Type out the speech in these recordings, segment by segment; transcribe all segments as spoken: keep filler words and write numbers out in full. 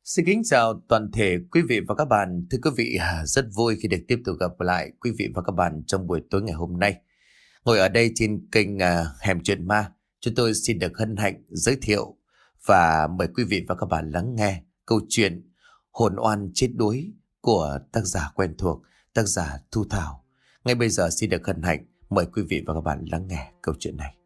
Xin kính chào toàn thể quý vị và các bạn. Thưa quý vị, rất vui khi được tiếp tục gặp lại quý vị và các bạn trong buổi tối ngày hôm nay. Ngồi ở đây trên kênh uh, Hẻm Chuyện Ma, chúng tôi xin được hân hạnh giới thiệu và mời quý vị và các bạn lắng nghe câu chuyện Hồn oan chết đuối của tác giả quen thuộc, tác giả Thu Thảo. Ngay bây giờ xin được hân hạnh mời quý vị và các bạn lắng nghe câu chuyện này.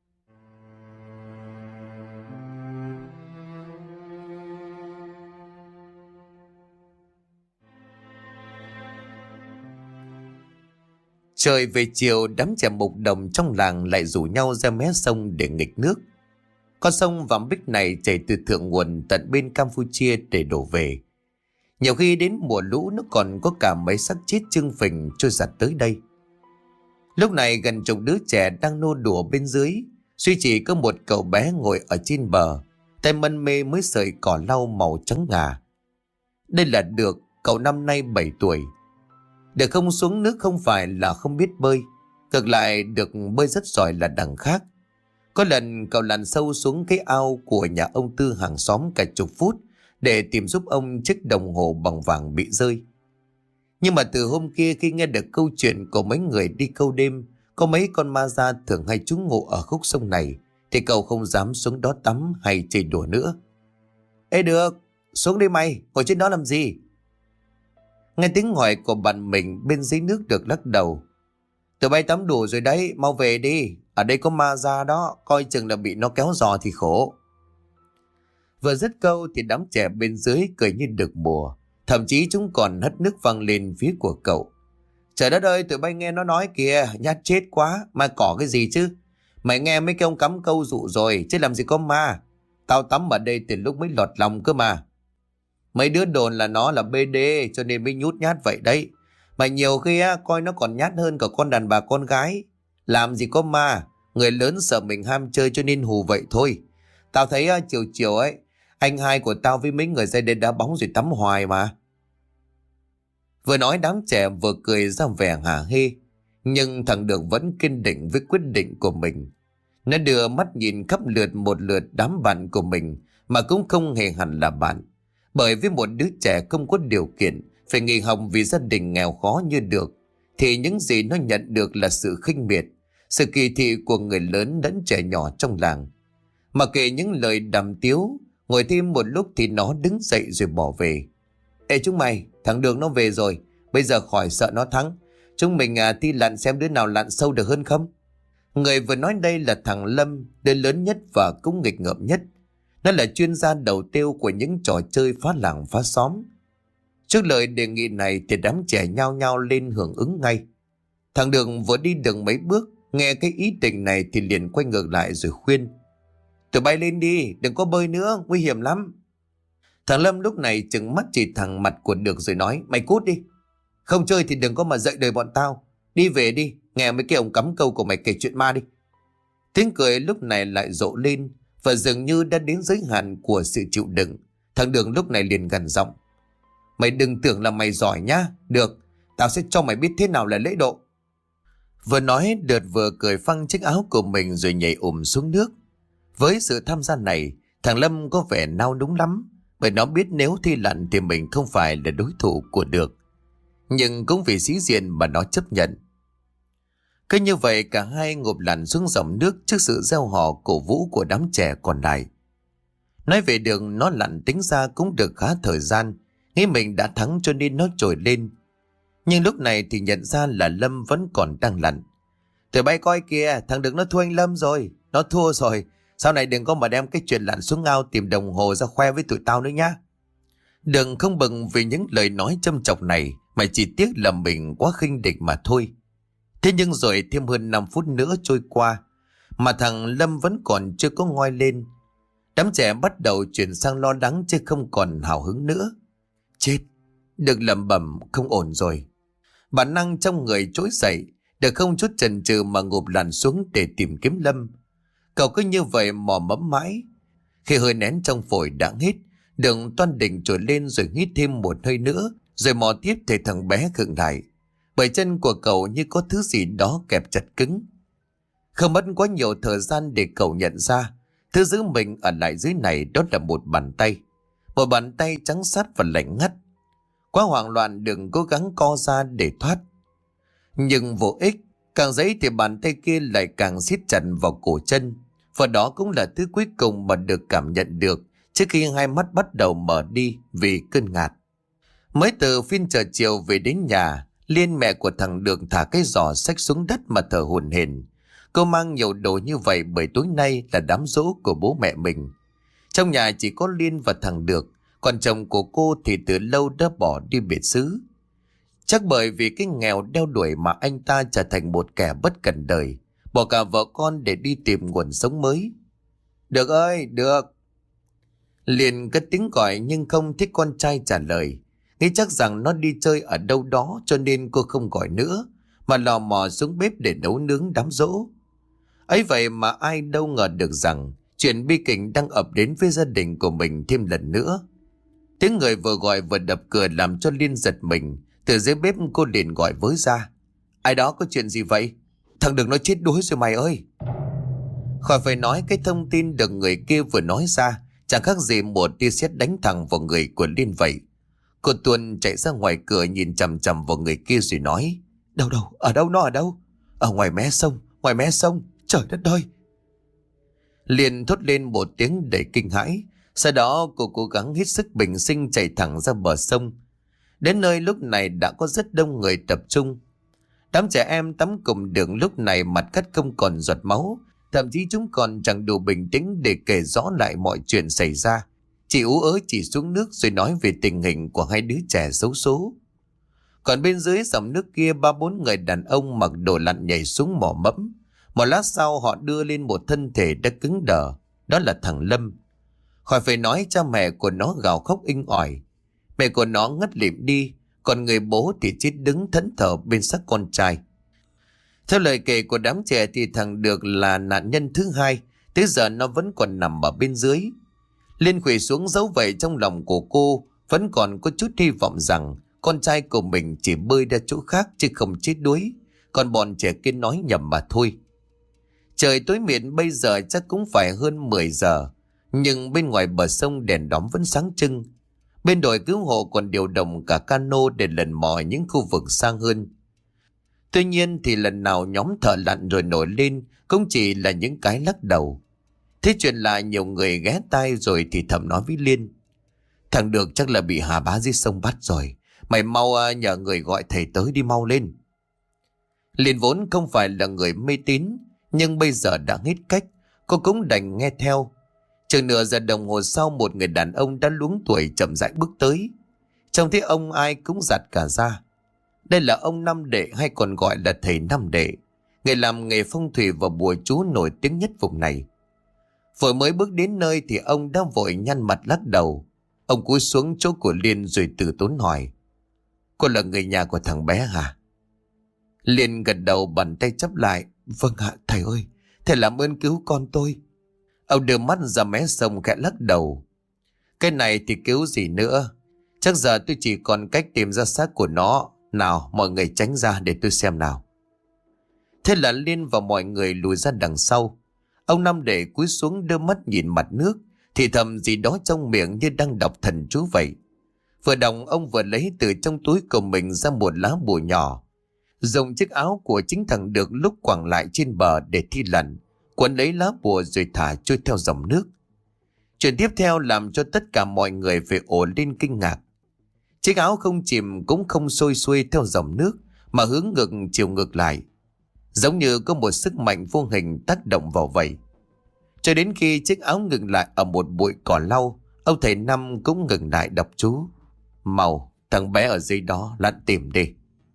Trời về chiều, đám trẻ mục đồng trong làng lại rủ nhau ra mé sông để nghịch nước. Con sông Vàm Bích này chảy từ thượng nguồn tận bên Campuchia để đổ về. Nhiều khi đến mùa lũ nó còn có cả mấy xác chết trưng phình trôi giặt tới đây. Lúc này gần chục đứa trẻ đang nô đùa bên dưới, duy chỉ có một cậu bé ngồi ở trên bờ, tay mân mê mới sợi cỏ lau màu trắng ngà. Đây là Được, cậu năm nay bảy tuổi. Được không xuống nước không phải là không biết bơi, ngược lại Được bơi rất giỏi là đằng khác. Có lần cậu lặn sâu xuống cái ao của nhà ông Tư hàng xóm cả chục phút để tìm giúp ông chiếc đồng hồ bằng vàng bị rơi. Nhưng mà từ hôm kia khi nghe được câu chuyện của mấy người đi câu đêm, có mấy con ma da thường hay trú ngụ ở khúc sông này, thì cậu không dám xuống đó tắm hay chơi đùa nữa. Ê Được, xuống đây mày, ngồi trên đó làm gì? Nghe tiếng hỏi của bạn mình bên dưới nước Được lắc đầu. Tụi bay tắm đủ rồi đấy, mau về đi. Ở đây có ma ra đó, coi chừng là bị nó kéo giò thì khổ. Vừa dứt câu thì đám trẻ bên dưới cười như được mùa. Thậm chí chúng còn hất nước văng lên phía của cậu. Trời đất ơi, tụi bay nghe nó nói kìa, nhát chết quá, ma cỏ cái gì chứ. Mày nghe mấy cái ông cắm câu dụ rồi, chứ làm gì có ma. Tao tắm ở đây từ lúc mới lọt lòng cơ mà. Mấy đứa đồn là nó là bê đê cho nên mới nhút nhát vậy đấy. Mà nhiều khi á, coi nó còn nhát hơn cả con đàn bà con gái. Làm gì có ma, người lớn sợ mình ham chơi cho nên hù vậy thôi. Tao thấy á, chiều chiều ấy, anh hai của tao với mấy người ra đây đá bóng rồi tắm hoài mà. Vừa nói đám trẻ vừa cười ra vẻ hả hê. Nhưng thằng Được vẫn kiên định với quyết định của mình. Nó đưa mắt nhìn khắp lượt một lượt đám bạn của mình mà cũng không hề hẳn là bạn. Bởi với một đứa trẻ không có điều kiện phải nghỉ học vì gia đình nghèo khó như Được, thì những gì nó nhận được là sự khinh miệt, sự kỳ thị của người lớn lẫn trẻ nhỏ trong làng. Mà kể những lời đàm tiếu, ngồi thêm một lúc thì nó đứng dậy rồi bỏ về. Ê chúng mày, thằng Được nó về rồi, bây giờ khỏi sợ nó thắng. Chúng mình à, thi lặn xem đứa nào lặn sâu được hơn không? Người vừa nói đây là thằng Lâm, đứa lớn nhất và cũng nghịch ngợm nhất. Nó là chuyên gia đầu tiêu của những trò chơi phá làng phá xóm. Trước lời đề nghị này thì đám trẻ nhao nhao lên hưởng ứng ngay. Thằng Đường vừa đi được mấy bước, nghe cái ý định này thì liền quay ngược lại rồi khuyên. Tụi bay lên đi, đừng có bơi nữa, nguy hiểm lắm. Thằng Lâm lúc này trừng mắt chỉ thẳng mặt của Được rồi nói, mày cút đi. Không chơi thì đừng có mà dậy đời bọn tao. Đi về đi, nghe mấy cái ông cắm câu của mày kể chuyện ma đi. Tiếng cười lúc này lại rộ lên, và dường như đã đến giới hạn của sự chịu đựng. Thằng Đường lúc này liền gằn giọng. Mày đừng tưởng là mày giỏi nhá. Được, tao sẽ cho mày biết thế nào là lễ độ. Vừa nói Đợt vừa cười phăng chiếc áo của mình rồi nhảy ùm xuống nước. Với sự tham gia này, thằng Lâm có vẻ nao núng lắm, bởi nó biết nếu thi lặn thì mình không phải là đối thủ của Được. Nhưng cũng vì sĩ diện mà nó chấp nhận. Cứ như vậy cả hai ngụp lặn xuống dòng nước trước sự reo hò cổ vũ của đám trẻ còn lại. Nói về đường nó lặn tính ra cũng được khá thời gian, nghĩ mình đã thắng cho nên nó trồi lên. Nhưng lúc này thì nhận ra là Lâm vẫn còn đang lặn. Tụi bay coi kìa, thằng Đừng nó thua anh Lâm rồi, nó thua rồi. Sau này đừng có mà đem cái chuyện lặn xuống ao tìm đồng hồ ra khoe với tụi tao nữa nhá. Đừng không bừng vì những lời nói châm chọc này, mà chỉ tiếc là mình quá khinh địch mà thôi. Thế nhưng rồi thêm hơn năm phút nữa trôi qua, mà thằng Lâm vẫn còn chưa có ngoi lên. Đám trẻ bắt đầu chuyển sang lo lắng chứ không còn hào hứng nữa. Chết, Được lẩm bẩm không ổn rồi. Bản năng trong người trỗi dậy, Được không chút chần chừ mà ngụp lặn xuống để tìm kiếm Lâm. Cậu cứ như vậy mò mẫm mãi. Khi hơi nén trong phổi đã hết, Đường toan định trồi lên rồi hít thêm một hơi nữa, rồi mò tiếp thì thằng bé khựng lại. Bởi chân của cậu như có thứ gì đó kẹp chặt cứng. Không mất quá nhiều thời gian để cậu nhận ra, thứ giữ mình ở lại dưới này đó là một bàn tay. Một bàn tay trắng sát và lạnh ngắt. Quá hoảng loạn đừng cố gắng co ra để thoát. Nhưng vô ích, càng giấy thì bàn tay kia lại càng siết chặt vào cổ chân. Và đó cũng là thứ cuối cùng mà được cảm nhận được trước khi hai mắt bắt đầu mở đi vì cơn ngạt. Mới từ phiên chợ chiều về đến nhà, Liên mẹ của thằng Đường thả cái giỏ xách xuống đất mà thở hổn hển. Cô mang nhiều đồ như vậy bởi tối nay là đám giỗ của bố mẹ mình. Trong nhà chỉ có Liên và thằng Được, còn chồng của cô thì từ lâu đã bỏ đi biệt xứ. Chắc bởi vì cái nghèo đeo đuổi mà anh ta trở thành một kẻ bất cần đời, bỏ cả vợ con để đi tìm nguồn sống mới. Được ơi, Được. Liên cất tiếng gọi nhưng không thấy con trai trả lời. Nghĩ chắc rằng nó đi chơi ở đâu đó cho nên cô không gọi nữa, mà lò mò xuống bếp để nấu nướng đám giỗ. Ấy vậy mà ai đâu ngờ được rằng chuyện bi kịch đang ập đến với gia đình của mình thêm lần nữa. Tiếng người vừa gọi vừa đập cửa làm cho Liên giật mình. Từ dưới bếp cô liền gọi với ra. Ai đó, có chuyện gì vậy? Thằng Đừng nó chết đuối rồi mày ơi. Khỏi phải nói, cái thông tin được người kia vừa nói ra chẳng khác gì một tia sét đánh thẳng vào người của Liên vậy. Cô Tuân chạy ra ngoài cửa nhìn chằm chằm vào người kia rồi nói. Đâu đâu, ở đâu, nó ở đâu? Ở ngoài mé sông, ngoài mé sông, trời đất ơi. Liên thốt lên một tiếng đầy kinh hãi. Sau đó cô cố gắng hết sức bình sinh chạy thẳng ra bờ sông. Đến nơi lúc này đã có rất đông người tập trung. Đám trẻ em tắm cùng Đường lúc này mặt cắt không còn giọt máu. Thậm chí chúng còn chẳng đủ bình tĩnh để kể rõ lại mọi chuyện xảy ra. Chỉ ú ớ chỉ xuống nước rồi nói về tình hình của hai đứa trẻ xấu số. Còn bên dưới dòng nước kia, ba bốn người đàn ông mặc đồ lặn nhảy xuống mò mẫm. Một lát sau họ đưa lên một thân thể đã cứng đờ. Đó là thằng Lâm. Khỏi phải nói, cha mẹ của nó gào khóc inh ỏi. Mẹ của nó ngất lịm đi, còn người bố thì chết đứng thẫn thờ bên xác con trai. Theo lời kể của đám trẻ thì thằng Được là nạn nhân thứ hai. Tới giờ nó vẫn còn nằm ở bên dưới. Liên khuỵu xuống dấu vậy trong lòng của cô vẫn còn có chút hy vọng rằng con trai của mình chỉ bơi ra chỗ khác chứ không chết đuối. Còn bọn trẻ kia nói nhầm mà thôi. Trời tối mịt bây giờ chắc cũng phải hơn mười giờ. Nhưng bên ngoài bờ sông đèn đóm vẫn sáng trưng. Bên đội cứu hộ còn điều động cả cano để lần mò những khu vực sang hơn. Tuy nhiên thì lần nào nhóm thợ lặn rồi nổi lên cũng chỉ là những cái lắc đầu. Thế chuyện là nhiều người ghé tai rồi thì thầm nói với Liên. Thằng Được chắc là bị Hà Bá dưới sông bắt rồi. Mày mau nhờ người gọi thầy tới đi mau lên. Liên vốn không phải là người mê tín, nhưng bây giờ đã hết cách, cô cũng đành nghe theo. Chừng nửa giờ đồng hồ sau, một người đàn ông đã luống tuổi chậm rãi bước tới. Trông thấy ông ai cũng giặt cả da. Đây là ông Năm Đệ, hay còn gọi là thầy Năm Đệ, người làm nghề phong thủy và bùa chú nổi tiếng nhất vùng này. Vừa mới bước đến nơi thì ông đã vội nhăn mặt lắc đầu. Ông cúi xuống chỗ của Liên rồi từ tốn hỏi. Cô là người nhà của thằng bé hả? Liên gật đầu, bàn tay chắp lại. Vâng ạ, thầy ơi, thầy làm ơn cứu con tôi. Ông đưa mắt ra mé sông khẽ lắc đầu. Cái này thì cứu gì nữa. Chắc giờ tôi chỉ còn cách tìm ra xác của nó. Nào, mọi người tránh ra để tôi xem nào. Thế là Liên và mọi người lùi ra đằng sau. Ông Năm Đệ cúi xuống đưa mắt nhìn mặt nước, thì thầm gì đó trong miệng như đang đọc thần chú vậy. Vừa đọc ông vừa lấy từ trong túi của mình ra một lá bùa nhỏ, dùng chiếc áo của chính thằng Được lúc quẳng lại trên bờ để thi lặn, quấn lấy lá bùa rồi thả trôi theo dòng nước. Chuyện tiếp theo làm cho tất cả mọi người phải ồ lên kinh ngạc. Chiếc áo không chìm cũng không xôi xuôi theo dòng nước, mà hướng ngược chiều ngược lại, giống như có một sức mạnh vô hình tác động vào vậy. Cho đến khi chiếc áo ngừng lại ở một bụi cỏ lau, ông thầy Năm cũng ngừng lại đọc chú. Mau, thằng bé ở dưới đó lặn tìm đi.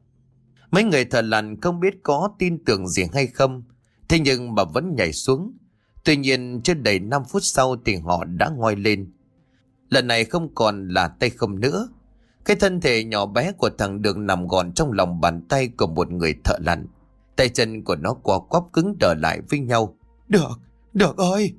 Mấy người thợ lặn không biết có tin tưởng gì hay không, thế nhưng mà vẫn nhảy xuống. Tuy nhiên chưa đầy năm phút sau thì họ đã ngoi lên. Lần này không còn là tay không nữa. Cái thân thể nhỏ bé của thằng Đường nằm gọn trong lòng bàn tay của một người thợ lặn. Tay chân của nó co quắp cứng đờ lại với nhau. Được, Được ơi!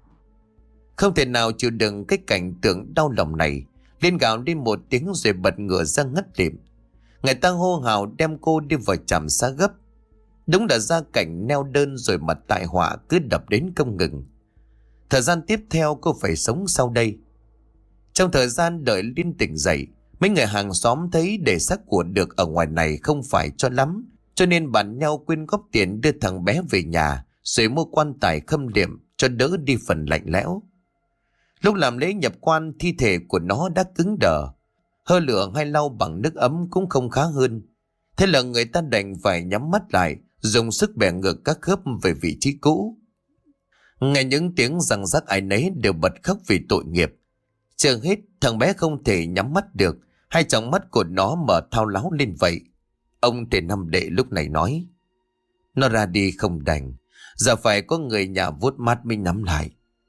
Không thể nào chịu đựng cái cảnh tượng đau lòng này, Liên gào lên một tiếng rồi bật ngửa ra ngất lịm. Người ta hô hào đem cô đi vào trạm xá gấp. Đúng là gia cảnh neo đơn rồi mà tai họa cứ đập đến không ngừng. Thời gian tiếp theo cô phải sống sau đây. Trong thời gian đợi Liên tỉnh dậy, mấy người hàng xóm thấy để xác của được ở ngoài này không phải cho lắm, cho nên bàn nhau quyên góp tiền đưa thằng bé về nhà rồi mua quan tài khâm liệm cho đỡ đi phần lạnh lẽo. Lúc làm lễ nhập quan, thi thể của nó đã cứng đờ, hơ lửa hay lau bằng nước ấm cũng không khá hơn. Thế là người ta đành phải nhắm mắt lại, dùng sức bẻ ngược các khớp về vị trí cũ. Nghe những tiếng răng rắc, ai nấy đều bật khóc vì tội nghiệp. Chưa hết, thằng bé không thể nhắm mắt được, hai tròng mắt của nó mở thao láo lên vậy. Ông Thầy Năm Đệ lúc này nói: nó ra đi không đành, giờ phải có người nhà vuốt mắt mới nắm lại.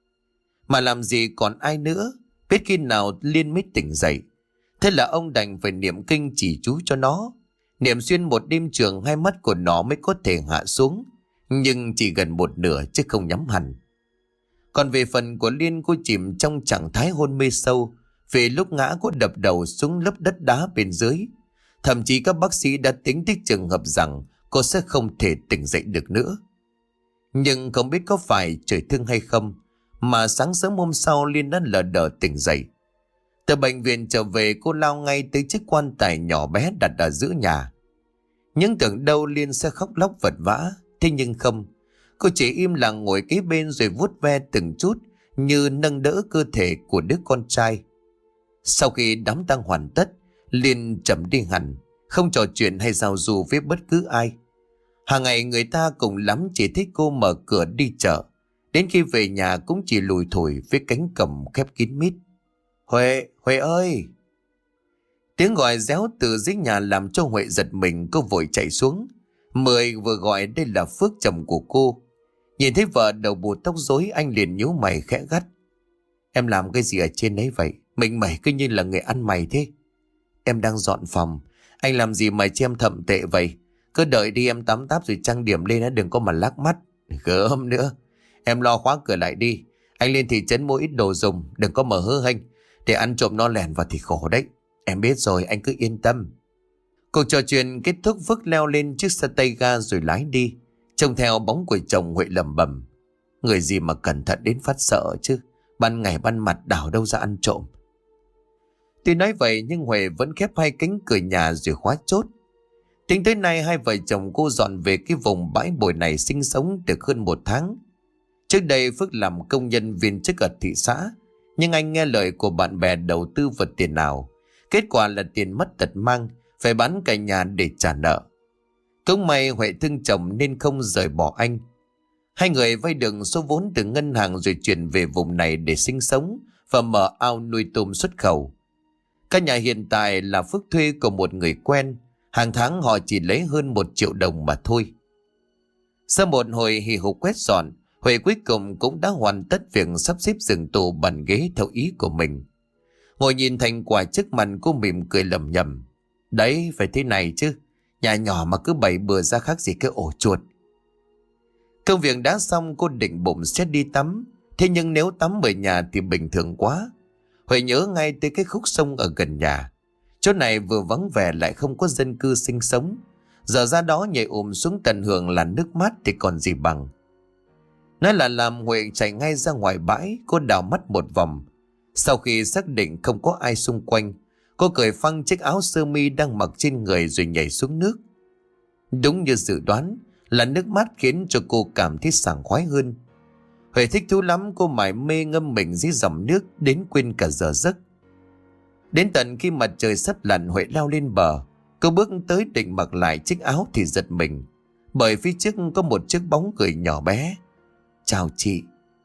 Mà làm gì còn ai nữa, biết khi nào Liên mới tỉnh dậy. Thế là ông đành phải niệm kinh chỉ chú cho nó. Niệm xuyên một đêm trường, hai mắt của nó mới có thể hạ xuống, nhưng chỉ gần một nửa chứ không nhắm hẳn. Còn về phần của Liên, cô chìm trong trạng thái hôn mê sâu, vì lúc ngã cô đập đầu xuống lớp đất đá bên dưới. Thậm chí các bác sĩ đã tính tới trường hợp rằng cô sẽ không thể tỉnh dậy được nữa. Nhưng không biết có phải trời thương hay không, mà sáng sớm hôm sau Liên đã lờ đờ tỉnh dậy. Từ bệnh viện trở về, cô lao ngay tới chiếc quan tài nhỏ bé đặt ở giữa nhà. Nhưng tưởng đâu Liên sẽ khóc lóc vật vã, thế nhưng không. Cô chỉ im lặng ngồi kế bên rồi vuốt ve từng chút, như nâng đỡ cơ thể của đứa con trai. Sau khi đám tang hoàn tất, Liên chậm đi hẳn, không trò chuyện hay giao du với bất cứ ai. Hàng ngày người ta cùng lắm chỉ thích cô mở cửa đi chợ, đến khi về nhà cũng chỉ lùi thủi với cánh cổng khép kín mít. Huệ, Huệ ơi! Tiếng gọi réo từ dưới nhà làm cho Huệ giật mình, cô vội chạy xuống. Mười vừa gọi đây là Phước, chồng của cô. Nhìn thấy vợ đầu bù tóc rối, anh liền nhíu mày khẽ gắt: em làm cái gì ở trên đấy vậy? Mình mày cứ như là người ăn mày thế. Em đang dọn phòng. Anh làm gì mà cho em thậm tệ vậy? Cứ đợi đi, em tắm táp rồi trang điểm lên, đừng có mà lác mắt. Gớm nữa. Em lo khóa cửa lại đi. Anh lên thị trấn mua ít đồ dùng, đừng có mở hơ hênh, để ăn trộm nó lẻn vào thì khổ đấy. Em biết rồi, anh cứ yên tâm. Cuộc trò chuyện kết thúc, Phước leo lên chiếc xe tay ga rồi lái đi. Trông theo bóng của chồng, Huệ lẩm bẩm: người gì mà cẩn thận đến phát sợ chứ, ban ngày ban mặt đảo đâu ra ăn trộm. Tuy nói vậy nhưng Huệ vẫn khép hai cánh cửa nhà rồi khóa chốt. Tính tới nay hai vợ chồng cô dọn về cái vùng bãi bồi này sinh sống được hơn một tháng. Trước đây Phước làm công nhân viên chức ở thị xã, nhưng anh nghe lời của bạn bè đầu tư vật tiền nào. Kết quả là tiền mất tật mang, phải bán cả nhà để trả nợ. Cũng may Huệ thương chồng nên không rời bỏ anh. Hai người vay được số vốn từ ngân hàng rồi chuyển về vùng này để sinh sống và mở ao nuôi tôm xuất khẩu. Căn nhà hiện tại là Phước thuê của một người quen, hàng tháng họ chỉ lấy hơn một triệu đồng mà thôi. Sau một hồi hì hục quét dọn, Huệ cuối cùng cũng đã hoàn tất việc sắp xếp giường tủ bàn ghế theo ý của mình. Ngồi nhìn thành quả trước mặt, cô mỉm cười lẩm nhẩm: đấy, phải thế này chứ, nhà nhỏ mà cứ bày bừa ra khác gì cái ổ chuột. Công việc đã xong, cô định bụng sẽ đi tắm. Thế nhưng nếu tắm ở nhà thì bình thường quá. Huệ nhớ ngay tới cái khúc sông ở gần nhà. Chỗ này vừa vắng vẻ lại không có dân cư sinh sống. Giờ ra đó nhảy ùm xuống tận hưởng là nước mát thì còn gì bằng. Nói là làm, Huệ chạy ngay ra ngoài bãi. Cô đảo mắt một vòng. Sau khi xác định không có ai xung quanh, cô cởi phăng chiếc áo sơ mi đang mặc trên người rồi nhảy xuống nước. Đúng như dự đoán, là nước mát khiến cho cô cảm thấy sảng khoái hơn. Huệ thích thú lắm, cô mải mê ngâm mình dưới dòng nước đến quên cả giờ giấc. Đến tận khi mặt trời sắp lặn, Huệ leo lên bờ. Cô bước tới định mặc lại chiếc áo thì giật mình, bởi phía trước có một chiếc bóng người nhỏ bé. Chào chị.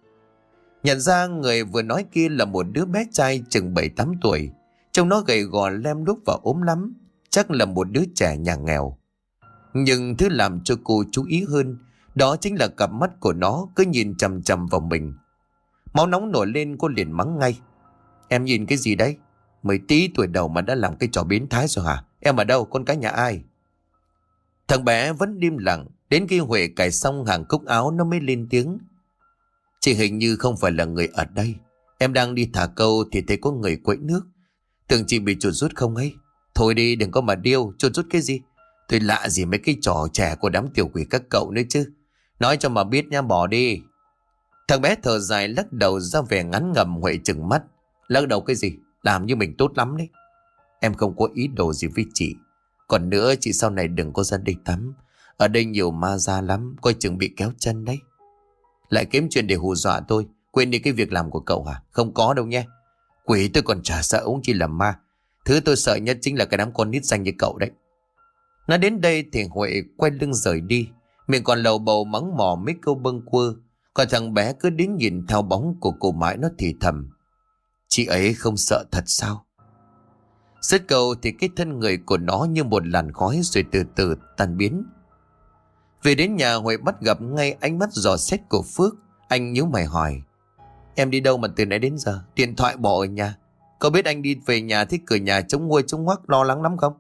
Nhận ra người vừa nói kia là một đứa bé trai chừng bảy tám tuổi. Trông nó gầy gò lem luốc và ốm lắm, chắc là một đứa trẻ nhà nghèo. Nhưng thứ làm cho cô chú ý hơn, đó chính là cặp mắt của nó cứ nhìn chằm chằm vào mình. Máu nóng nổi lên, cô liền mắng ngay: em nhìn cái gì đấy? Mới tí tuổi đầu mà đã làm cái trò biến thái rồi hả? Em ở đâu? Con cái nhà ai? Thằng bé vẫn im lặng. Đến khi Huệ cài xong hàng cúc áo nó mới lên tiếng: chị hình như không phải là người ở đây. Em đang đi thả câu thì thấy có người quẫy nước. Tưởng chị bị chuột rút không ấy. Thôi đi, đừng có mà điêu, chuột rút cái gì? Tôi lạ gì mấy cái trò trẻ của đám tiểu quỷ các cậu nữa chứ. Nói cho mà biết nha, bỏ đi. Thằng bé thở dài lắc đầu ra vẻ ngán ngẩm. Huệ trừng mắt: lắc đầu cái gì? làm như mình tốt lắm đấy. Em không có ý đồ gì với chị. Còn nữa, chị sau này đừng có ra đây tắm. Ở đây nhiều ma da lắm, coi chừng bị kéo chân đấy. Lại kiếm chuyện để hù dọa tôi. Quên đi cái việc làm của cậu hả? Không có đâu nhé. Quỷ tôi còn chả sợ ông chỉ là ma. Thứ tôi sợ nhất chính là cái đám con nít xanh như cậu đấy. Nói đến đây thì Huệ quay lưng rời đi. Miệng còn lầu bầu mắng mỏ mấy câu bâng quơ. Còn thằng bé cứ đứng nhìn theo bóng của cô mãi, nó thì thầm: chị ấy không sợ thật sao? Dứt câu thì cái thân người của nó như một làn khói rồi từ từ tan biến. Về đến nhà, Huệ bắt gặp ngay ánh mắt dò xét của Phước. Anh nhíu mày hỏi: em đi đâu mà từ nãy đến giờ? Điện thoại bỏ ở nhà. Cậu biết anh đi về nhà thấy cửa nhà trống nguôi trống hoắc, lo lắng lắm không?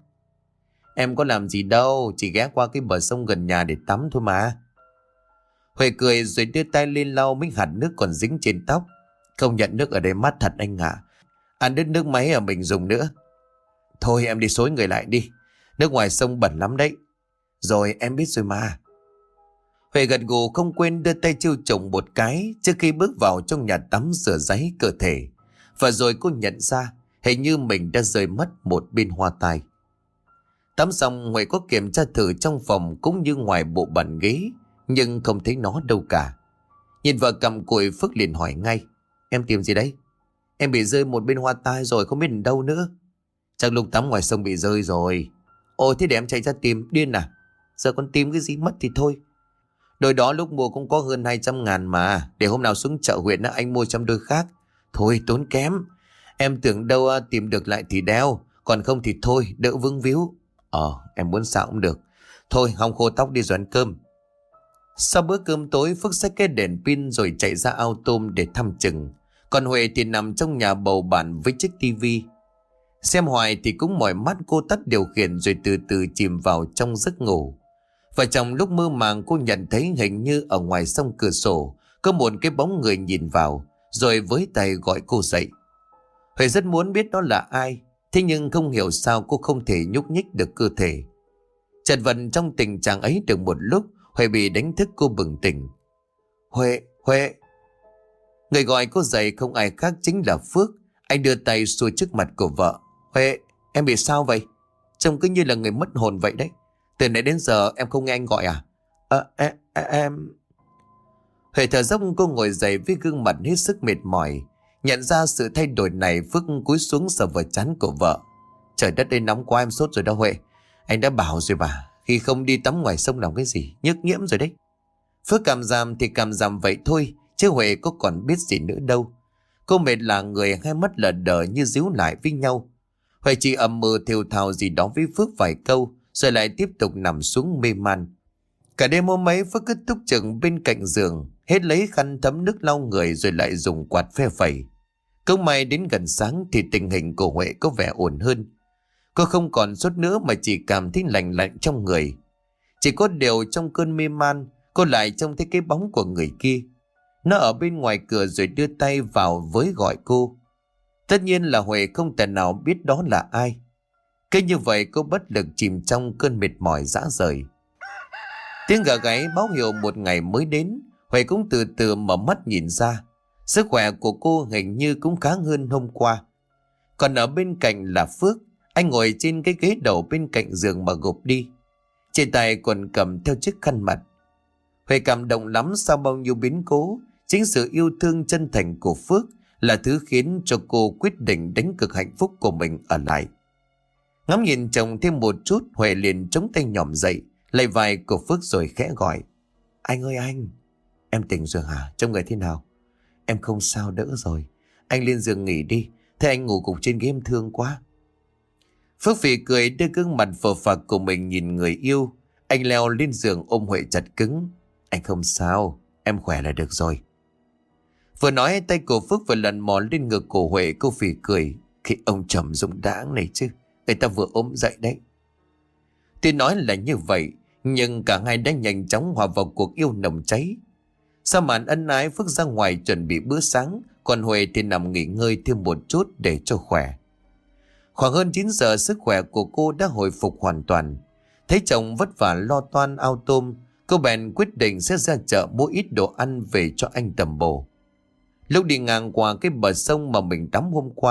Em có làm gì đâu, chỉ ghé qua cái bờ sông gần nhà để tắm thôi mà. Huệ cười rồi đưa tay lên lau mấy hạt nước còn dính trên tóc. Không nhận, nước ở đây mát thật anh ạ. À. Ăn đứt nước máy à, mình dùng nữa. Thôi em đi xối người lại đi. Nước ngoài sông bẩn lắm đấy. Rồi em biết rồi mà. Huệ gật gù không quên đưa tay chiêu chồng một cái trước khi bước vào trong nhà tắm rửa ráy cơ thể. Và rồi cô nhận ra hình như mình đã rơi mất một bên hoa tai. Tắm xong, Huệ có kiểm tra thử trong phòng cũng như ngoài bộ bàn ghế, nhưng không thấy nó đâu cả. Nhìn vợ cầm cùi, Phước liền hỏi ngay: em tìm gì đấy? Em bị rơi một bên hoa tai rồi, không biết ở đâu nữa. Chắc lúc tắm ngoài sông bị rơi rồi. Ôi thế để em chạy ra tìm, điên à? Giờ con tìm cái gì, mất thì thôi. Đôi đó lúc mua cũng có hơn hai trăm ngàn mà. Để hôm nào xuống chợ huyện anh mua trăm đôi khác. Thôi tốn kém. Em tưởng đâu tìm được lại thì đeo. Còn không thì thôi, đỡ vướng víu. Ờ em muốn sao cũng được. Thôi hong khô tóc đi rồi ăn cơm. Sau bữa cơm tối, Phước xách cái đèn pin rồi chạy ra ao tôm để thăm chừng. Còn Huệ thì nằm trong nhà bầu bạn với chiếc tivi. Xem hoài thì cũng mỏi mắt, cô tắt điều khiển rồi từ từ chìm vào trong giấc ngủ. Và trong lúc mơ màng, cô nhận thấy hình như ở ngoài sông cửa sổ có một cái bóng người nhìn vào, rồi với tay gọi cô dậy. Huệ rất muốn biết đó là ai, thế nhưng không hiểu sao cô không thể nhúc nhích được cơ thể. Chật vật trong tình trạng ấy được một lúc, Huệ bị đánh thức. Cô bừng tỉnh. Huệ, Huệ. Người gọi cô dậy không ai khác chính là Phước. Anh đưa tay xua trước mặt của vợ. Huệ, em bị sao vậy? Trông cứ như là người mất hồn vậy đấy. Từ nãy đến giờ em không nghe anh gọi à? À, à, à em... Huệ thở dốc, cô ngồi dậy với gương mặt hết sức mệt mỏi. Nhận ra sự thay đổi này, Phước cúi xuống sờ vào trán của vợ. Trời đất ơi, nóng quá, em sốt rồi đó Huệ. Anh đã bảo rồi mà, khi không đi tắm ngoài sông làm cái gì, nhức nhiễm rồi đấy. Phước cảm giảm thì cảm giảm vậy thôi, chứ Huệ có còn biết gì nữa đâu. Cô mệt là người, hai mắt lờ đờ như díu lại với nhau. Huệ chỉ ầm mừ thều thào gì đó với Phước vài câu, rồi lại tiếp tục nằm xuống mê man. Cả đêm hôm ấy, Phước cứ túc trực bên cạnh giường, hết lấy khăn thấm nước lau người rồi lại dùng quạt phe phẩy. Không may đến gần sáng thì tình hình của Huệ có vẻ ổn hơn. Cô không còn sốt nữa mà chỉ cảm thấy lạnh lạnh trong người. Chỉ có điều trong cơn mê man, cô lại trông thấy cái bóng của người kia. Nó ở bên ngoài cửa rồi đưa tay vào với gọi cô. Tất nhiên là Huệ không thể nào biết đó là ai. Cứ như vậy cô bất lực chìm trong cơn mệt mỏi rã rời. Tiếng gà gáy báo hiệu một ngày mới đến. Huệ cũng từ từ mở mắt nhìn ra. Sức khỏe của cô hình như cũng khá hơn hôm qua. Còn ở bên cạnh là Phước. Anh ngồi trên cái ghế đầu bên cạnh giường mà gục đi. Trên tay còn cầm theo chiếc khăn mặt. Huệ cảm động lắm sau bao nhiêu biến cố. Chính sự yêu thương chân thành của Phước là thứ khiến cho cô quyết định đánh cược hạnh phúc của mình ở lại. Ngắm nhìn chồng thêm một chút, Huệ liền chống tay nhỏm dậy, lấy vai của Phước rồi khẽ gọi. Anh ơi anh, em tỉnh rồi hả? Trông người thế nào? Em không sao, đỡ rồi. Anh lên giường nghỉ đi, thế anh ngủ gục trên ghế em thương quá. Phước phì cười đưa gương mặt phờ phạc của mình nhìn người yêu. Anh leo lên giường ôm Huệ chặt cứng. Anh không sao, em khỏe là được rồi. Vừa nói tay của Phước vừa lần mò lên ngực của Huệ. Cô phì cười. Khi ông trầm dũng đãng này chứ, người ta vừa ôm dậy đấy. Tuy nói là như vậy, nhưng cả hai đã nhanh chóng hòa vào cuộc yêu nồng cháy. Sau màn ân ái, Phước ra ngoài chuẩn bị bữa sáng, còn Huệ thì nằm nghỉ ngơi thêm một chút để cho khỏe. Khoảng hơn chín giờ, sức khỏe của cô đã hồi phục hoàn toàn. Thấy chồng vất vả lo toan ao tôm, cô bèn quyết định sẽ ra chợ mua ít đồ ăn về cho anh tầm bổ. Lúc đi ngang qua cái bờ sông mà mình tắm hôm qua,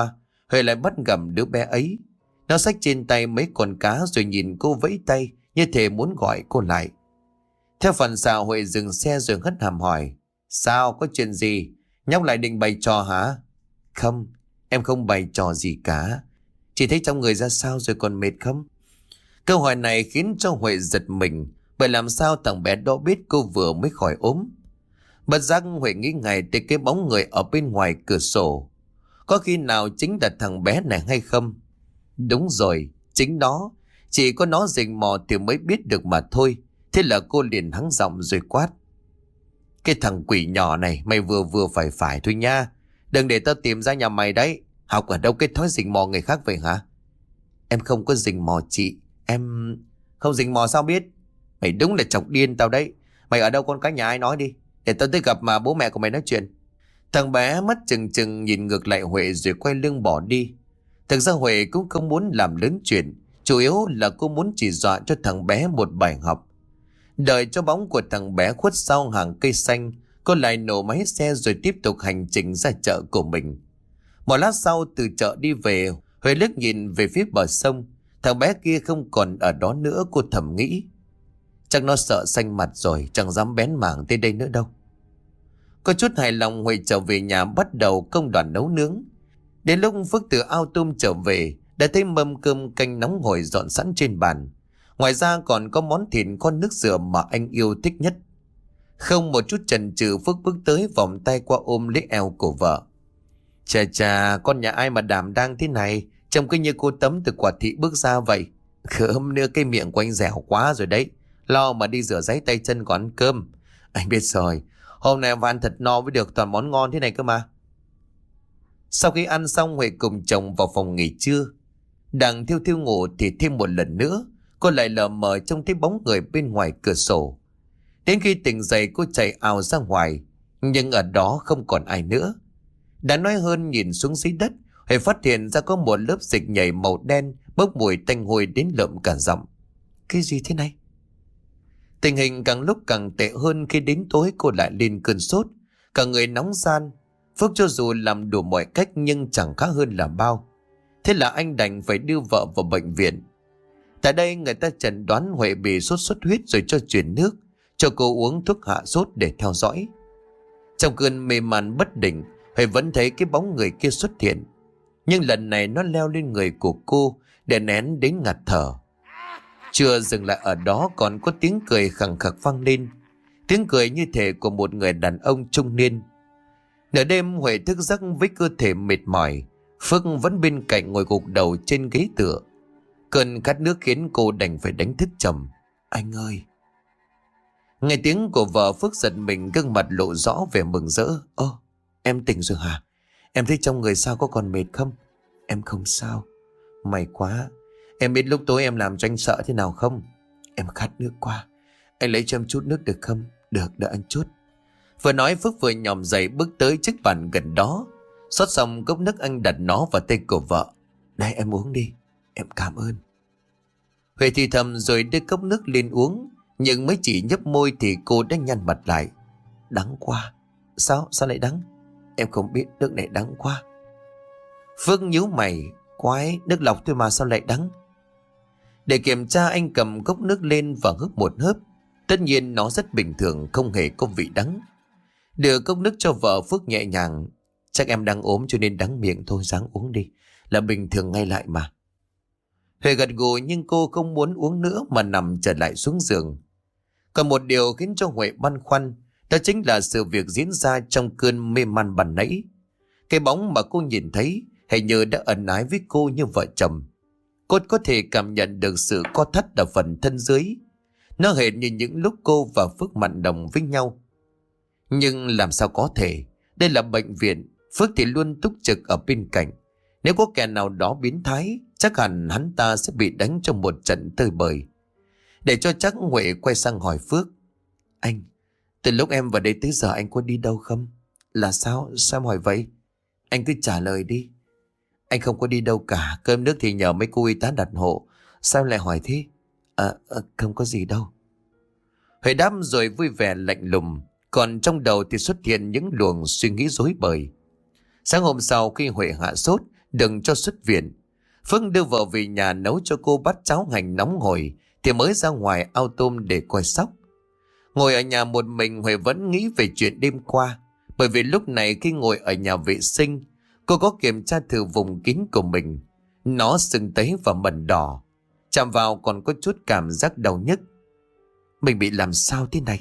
Huệ lại bắt gặp đứa bé ấy. Nó xách trên tay mấy con cá rồi nhìn cô vẫy tay như thể muốn gọi cô lại. Theo phản xạ Huệ dừng xe rồi hất hàm hỏi. Sao, có chuyện gì? Nhóc lại định bày trò hả? Không, em không bày trò gì cả. Chỉ thấy trong người ra sao rồi còn mệt không? Câu hỏi này khiến cho Huệ giật mình. Bởi làm sao thằng bé đó biết cô vừa mới khỏi ốm? Bất giác Huệ nghĩ ngay tới cái bóng người ở bên ngoài cửa sổ. Có khi nào chính là thằng bé này hay không? Đúng rồi, chính nó. Chỉ có nó rình mò thì mới biết được mà thôi. Thế là cô liền hắng giọng rồi quát. Cái thằng quỷ nhỏ này mày vừa vừa phải phải thôi nha. Đừng để tao tìm ra nhà mày đấy. Học ở đâu cái thói rình mò người khác vậy hả? Em không có rình mò chị. Em... Không rình mò sao biết? Mày đúng là chọc điên tao đấy. Mày ở đâu con cái nhà ai nói đi. Để tao tới gặp mà bố mẹ của mày nói chuyện. Thằng bé mắt chừng chừng nhìn ngược lại Huệ rồi quay lưng bỏ đi. Thực ra Huệ cũng không muốn làm lớn chuyện. Chủ yếu là cô muốn chỉ dọa cho thằng bé một bài học. Đợi cho bóng của thằng bé khuất sau hàng cây xanh, cô lại nổ máy xe rồi tiếp tục hành trình ra chợ của mình. Một lát sau từ chợ đi về, Huệ liếc nhìn về phía bờ sông. Thằng bé kia không còn ở đó nữa, cô thầm nghĩ. Chắc nó sợ xanh mặt rồi, chẳng dám bén mảng tới đây nữa đâu. Có chút hài lòng, Huệ trở về nhà bắt đầu công đoạn nấu nướng. Đến lúc Phước từ ao tôm trở về, đã thấy mâm cơm canh nóng hổi dọn sẵn trên bàn. Ngoài ra còn có món thịt con nước dừa mà anh yêu thích nhất. Không một chút chần chừ, Phước bước tới vòng tay qua ôm lấy eo của vợ. Chà chà, con nhà ai mà đảm đang thế này, trông cứ như cô Tấm từ quả thị bước ra vậy. Khớm nữa, cái miệng của anh dẻo quá rồi đấy. Lo mà đi rửa ráy tay chân còn ăn cơm. Anh biết rồi, hôm nay em ăn thật no mới được toàn món ngon thế này cơ mà. Sau khi ăn xong, Huệ cùng chồng vào phòng nghỉ trưa. Đang thiêu thiêu ngủ thì thêm một lần nữa cô lại lờ mờ trông thấy bóng người bên ngoài cửa sổ. Đến khi tỉnh dậy cô chạy ào ra ngoài, nhưng ở đó không còn ai nữa. Đáng nói hơn, nhìn xuống dưới đất, Huệ phát hiện ra có một lớp dịch nhảy màu đen bốc mùi tanh hôi đến lợm cả giọng. Cái gì thế này? Tình hình càng lúc càng tệ hơn khi đến tối cô lại lên cơn sốt, cả người nóng ran. Phước cho dù làm đủ mọi cách nhưng chẳng khá hơn là bao. Thế là anh đành phải đưa vợ vào bệnh viện. Tại đây người ta chẩn đoán Huệ bị sốt xuất huyết rồi cho chuyển nước, cho cô uống thuốc hạ sốt để theo dõi. Trong cơn mê man bất định, Huệ vẫn thấy cái bóng người kia xuất hiện. Nhưng lần này nó leo lên người của cô để nén đến ngạt thở. Chưa dừng lại ở đó, còn có tiếng cười khẳng khặc vang lên. Tiếng cười như thể của một người đàn ông trung niên. Nửa đêm Huệ thức giấc với cơ thể mệt mỏi. Phước vẫn bên cạnh ngồi gục đầu trên ghế tựa. Cơn khát nước khiến cô đành phải đánh thức chồng. Anh ơi! Nghe tiếng của vợ, Phước giật mình, gương mặt lộ rõ vẻ mừng rỡ. Ơ, em tỉnh rồi hả? Em thấy trong người sao, có còn mệt không? Em không sao. May quá. Em biết lúc tối em làm cho anh sợ thế nào không? Em khát nước quá. Anh lấy cho em chút nước được không? Được, đợi anh chút. Vừa nói Phước vừa nhòm dậy bước tới chiếc bàn gần đó. Xót xong cốc nước, anh đặt nó vào tay của vợ. Đây, em uống đi. Em cảm ơn. Huệ thì thầm rồi đưa cốc nước lên uống. Nhưng mới chỉ nhấp môi thì cô đã nhăn mặt lại. Đắng quá. Sao? Sao lại đắng? Em không biết, nước này đắng quá. Phước nhíu mày. Quái, nước lọc thôi mà sao lại đắng? Để kiểm tra, anh cầm cốc nước lên và hớp một hớp. Tất nhiên nó rất bình thường, không hề có vị đắng. Đưa cốc nước cho vợ, Phước nhẹ nhàng. Chắc em đang ốm cho nên đắng miệng thôi, ráng uống đi. Là bình thường ngay lại mà. Huệ gật gù nhưng cô không muốn uống nữa mà nằm trở lại xuống giường. Còn một điều khiến cho Huệ băn khoăn, đó chính là sự việc diễn ra trong cơn mê man ban nãy. Cái bóng mà cô nhìn thấy hình như đã ẩn ái với cô như vợ chồng. Cô có thể cảm nhận được sự co thắt ở phần thân dưới. Nó hệt như những lúc cô và Phước mặn đồng với nhau. Nhưng làm sao có thể? Đây là bệnh viện, Phước thì luôn túc trực ở bên cạnh. Nếu có kẻ nào đó biến thái, chắc hẳn hắn ta sẽ bị đánh trong một trận tơi bời. Để cho chắc, Huệ quay sang hỏi Phước. Anh, từ lúc em vào đây tới giờ anh có đi đâu không? Là sao? Sao em hỏi vậy? Anh cứ trả lời đi. Anh không có đi đâu cả, cơm nước thì nhờ mấy cô y tá đặt hộ. Sao lại hỏi thế? À, à không có gì đâu. Huệ đáp rồi vui vẻ lạnh lùng. Còn trong đầu thì xuất hiện những luồng suy nghĩ rối bời. Sáng hôm sau khi Huệ hạ sốt đừng cho xuất viện. Phước đưa vợ về nhà nấu cho cô bát cháo hành nóng hổi thì mới ra ngoài ao tôm để coi sóc. Ngồi ở nhà một mình, Huệ vẫn nghĩ về chuyện đêm qua. Bởi vì lúc này khi ngồi ở nhà vệ sinh, cô có kiểm tra thử vùng kín của mình. Nó sưng tấy và mẩn đỏ, chạm vào còn có chút cảm giác đau nhức. Mình bị làm sao thế này?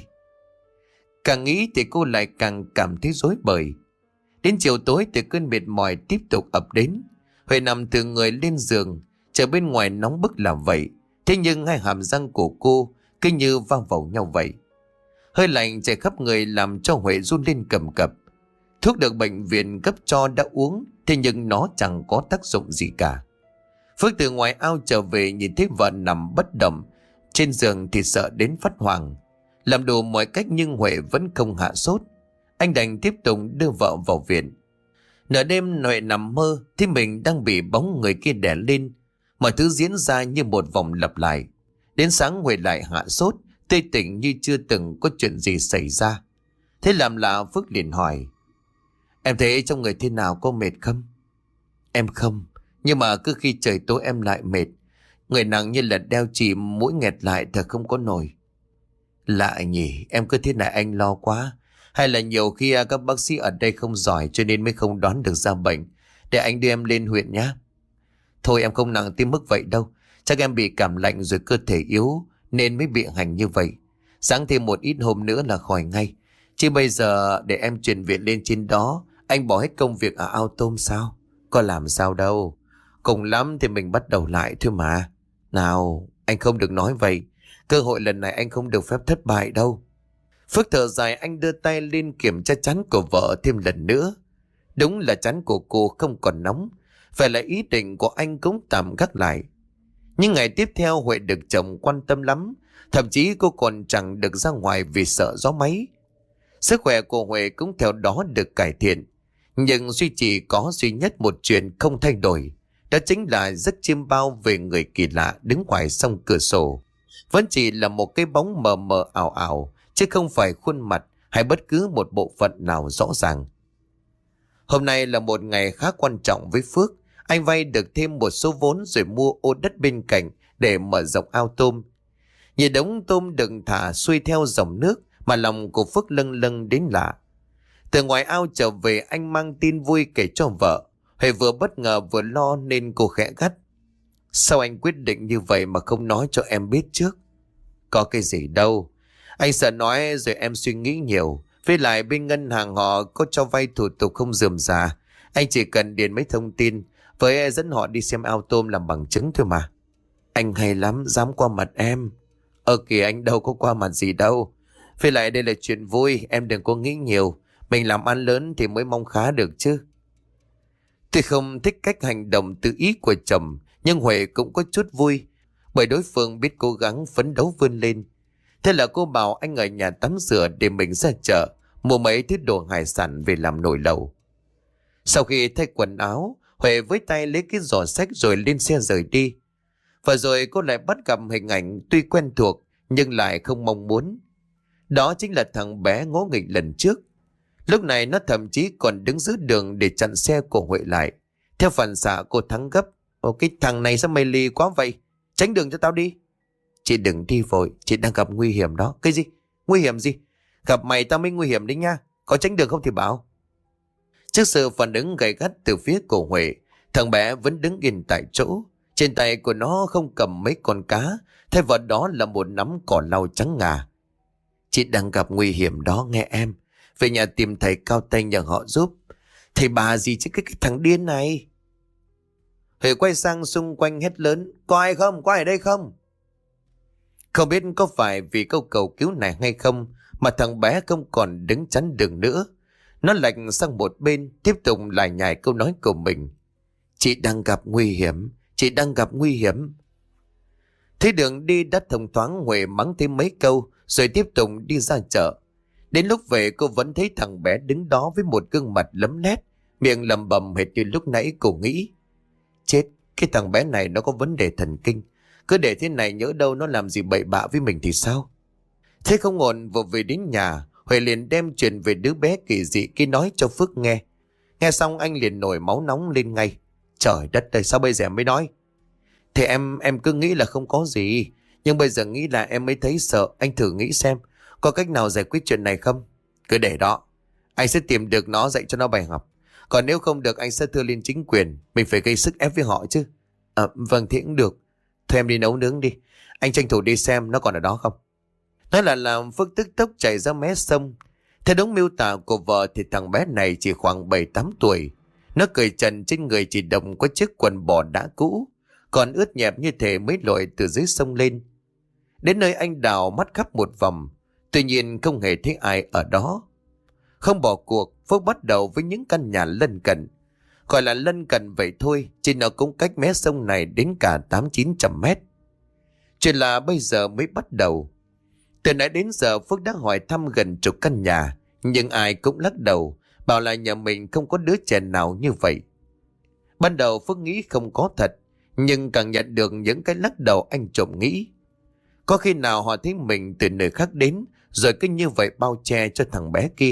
Càng nghĩ thì cô lại càng cảm thấy rối bời. Đến chiều tối thì cơn mệt mỏi tiếp tục ập đến. Huệ nằm từ người lên giường, trời bên ngoài nóng bức là vậy, thế nhưng hai hàm răng của cô cứ như va vào nhau vậy. Hơi lạnh chạy khắp người làm cho Huệ run lên cầm cập. Thuốc được bệnh viện cấp cho đã uống, thế nhưng nó chẳng có tác dụng gì cả. Phước từ ngoài ao trở về nhìn thấy vợ nằm bất động trên giường thì sợ đến phát hoảng. Làm đủ mọi cách nhưng Huệ vẫn không hạ sốt. Anh đành tiếp tục đưa vợ vào viện. Nửa đêm Huệ nằm mơ thì mình đang bị bóng người kia đè lên. Mọi thứ diễn ra như một vòng lặp lại. Đến sáng Huệ lại hạ sốt, tê tỉnh như chưa từng có chuyện gì xảy ra. Thế làm lạ, Phước liền hỏi: Em thấy trong người thế nào, có mệt không? Em không, nhưng mà cứ khi trời tối em lại mệt. Người nặng như là đeo chìm, mũi nghẹt lại thật không có nổi. Lạ nhỉ, em cứ thế này anh lo quá. Hay là nhiều khi các bác sĩ ở đây không giỏi cho nên mới không đoán được ra bệnh. Để anh đưa em lên huyện nhé. Thôi em không nặng tới mức vậy đâu. Chắc em bị cảm lạnh rồi cơ thể yếu nên mới bị hành như vậy. Sáng thêm một ít hôm nữa là khỏi ngay. Chứ bây giờ để em chuyển viện lên trên đó, anh bỏ hết công việc ở ao tôm sao? Có làm sao đâu. Cùng lắm thì mình bắt đầu lại thôi mà. Nào, anh không được nói vậy. Cơ hội lần này anh không được phép thất bại đâu. Phước thở dài, anh đưa tay lên kiểm tra trán của vợ thêm lần nữa. Đúng là trán của cô không còn nóng. Phải là ý định của anh cũng tạm gác lại. Nhưng ngày tiếp theo Huệ được chồng quan tâm lắm. Thậm chí cô còn chẳng được ra ngoài vì sợ gió máy. Sức khỏe của Huệ cũng theo đó được cải thiện. Nhưng duy chỉ có duy nhất một chuyện không thay đổi. Đó chính là giấc chiêm bao về người kỳ lạ đứng ngoài song cửa sổ. Vẫn chỉ là một cái bóng mờ mờ ảo ảo, chứ không phải khuôn mặt hay bất cứ một bộ phận nào rõ ràng. Hôm nay là một ngày khá quan trọng với Phước. Anh vay được thêm một số vốn rồi mua ô đất bên cạnh để mở rộng ao tôm. Nhìn đống tôm đừng thả xuôi theo dòng nước mà lòng của Phước lâng lâng đến lạ. Từ ngoài ao trở về, anh mang tin vui kể cho vợ. Huệ vừa bất ngờ vừa lo nên cô khẽ gắt: Sao anh quyết định như vậy mà không nói cho em biết trước? Có cái gì đâu. Anh sợ nói rồi em suy nghĩ nhiều. Với lại bên ngân hàng họ có cho vay thủ tục không rườm rà. Anh chỉ cần điền mấy thông tin với dẫn họ đi xem ao tôm làm bằng chứng thôi mà. Anh hay lắm, dám qua mặt em. Ờ kìa, anh đâu có qua mặt gì đâu. Với lại đây là chuyện vui, em đừng có nghĩ nhiều. Mình làm ăn lớn thì mới mong khá được chứ. Tôi không thích cách hành động tự ý của chồng, nhưng Huệ cũng có chút vui, bởi đối phương biết cố gắng phấn đấu vươn lên. Thế là cô bảo anh ở nhà tắm rửa để mình ra chợ mua mấy thứ đồ hải sản về làm nồi lẩu. Sau khi thay quần áo, Huệ với tay lấy cái giỏ xách rồi lên xe rời đi. Và rồi cô lại bắt gặp hình ảnh tuy quen thuộc nhưng lại không mong muốn. Đó chính là thằng bé ngỗ nghịch lần trước. Lúc này nó thậm chí còn đứng giữa đường để chặn xe của Huệ lại. Theo phản xạ cô thắng gấp: Ồ, cái thằng này sao mày lì quá vậy? Tránh đường cho tao đi. Chị đừng đi vội, chị đang gặp nguy hiểm đó. Cái gì? Nguy hiểm gì? Gặp mày tao mới nguy hiểm đấy nha. Có tránh đường không thì bảo. Trước sự phản ứng gay gắt từ phía của Huệ, thằng bé vẫn đứng yên tại chỗ. Trên tay của nó không cầm mấy con cá, thay vào đó là một nắm cỏ lau trắng ngà. Chị đang gặp nguy hiểm đó nghe em. Về nhà tìm thầy cao tay nhờ họ giúp. Thầy bà gì chứ cái, cái thằng điên này. Huệ quay sang xung quanh hét lớn: Có ai không? Có ai ở đây không? Không biết có phải vì câu cầu cứu này hay không mà thằng bé không còn đứng chắn đường nữa. Nó lạnh sang một bên, tiếp tục lải nhải câu nói của mình: Chị đang gặp nguy hiểm, chị đang gặp nguy hiểm. Thấy đường đi đã thông thoáng, Huệ mắng thêm mấy câu rồi tiếp tục đi ra chợ. Đến lúc về cô vẫn thấy thằng bé đứng đó với một gương mặt lấm lét, miệng lầm bầm hệt như lúc nãy cô nghĩ. Chết, cái thằng bé này nó có vấn đề thần kinh. Cứ để thế này nhỡ đâu nó làm gì bậy bạ với mình thì sao? Thế không ổn, vừa về đến nhà, Huệ liền đem chuyện về đứa bé kỳ dị kia nói cho Phước nghe. Nghe xong anh liền nổi máu nóng lên ngay. Trời đất ơi, sao bây giờ em mới nói? Thì em em cứ nghĩ là không có gì. Nhưng bây giờ nghĩ là em mới thấy sợ. Anh thử nghĩ xem, có cách nào giải quyết chuyện này không? Cứ để đó. Anh sẽ tìm được nó, dạy cho nó bài học. Còn nếu không được, anh sẽ thưa lên chính quyền. Mình phải gây sức ép với họ chứ. À, vâng thì cũng được. Thôi em đi nấu nướng đi. Anh tranh thủ đi xem nó còn ở đó không. Nói là làm, Phước tức tốc chạy ra mé sông. Theo đúng miêu tả của vợ thì thằng bé này chỉ khoảng bảy tám tuổi. Nó cởi trần, trên người chỉ đồng có chiếc quần bò đã cũ, còn ướt nhẹp như thể mới lội từ dưới sông lên. Đến nơi anh đào mắt khắp một vòng, tuy nhiên không hề thấy ai ở đó. Không bỏ cuộc, Phước bắt đầu với những căn nhà lân cận. Gọi là lân cận vậy thôi, chứ nó cũng cách mé sông này đến cả tám chín trăm mét. Chuyện là bây giờ mới bắt đầu. Từ nãy đến giờ Phước đã hỏi thăm gần chục căn nhà, nhưng ai cũng lắc đầu, bảo là nhà mình không có đứa trẻ nào như vậy. Ban đầu Phước nghĩ không có thật, nhưng càng nhận được những cái lắc đầu anh trộm nghĩ. Có khi nào họ thấy mình từ nơi khác đến, rồi cứ như vậy bao che cho thằng bé kia.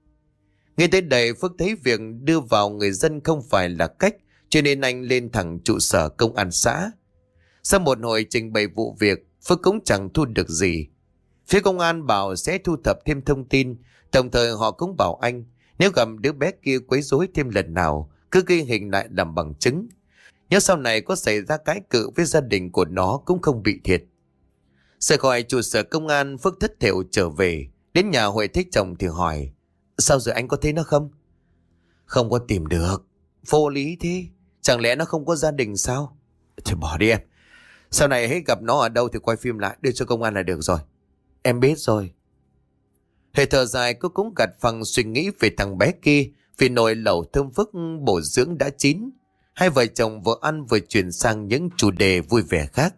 Ngay tới đây Phước thấy việc đưa vào người dân không phải là cách, cho nên anh lên thẳng trụ sở công an xã. Sau một hồi trình bày vụ việc, Phước cũng chẳng thu được gì. Phía công an bảo sẽ thu thập thêm thông tin, đồng thời họ cũng bảo anh nếu gặp đứa bé kia quấy rối thêm lần nào, cứ ghi hình lại làm bằng chứng. Nếu sau này có xảy ra cãi cự với gia đình của nó cũng không bị thiệt. Rời khỏi trụ sở công an, Phước thất thểu trở về. Đến nhà Huệ thấy chồng thì hỏi: Sao rồi, anh có thấy nó không? Không có tìm được. Vô lý thế. Chẳng lẽ nó không có gia đình sao? Thôi bỏ đi em. Sau này hết gặp nó ở đâu thì quay phim lại đưa cho công an là được rồi. Em biết rồi. Huệ thở dài, cô cũng gạt phăng suy nghĩ về thằng bé kia, vì nồi lẩu thơm phức bổ dưỡng đã chín. Hai vợ chồng vừa ăn vừa chuyển sang những chủ đề vui vẻ khác.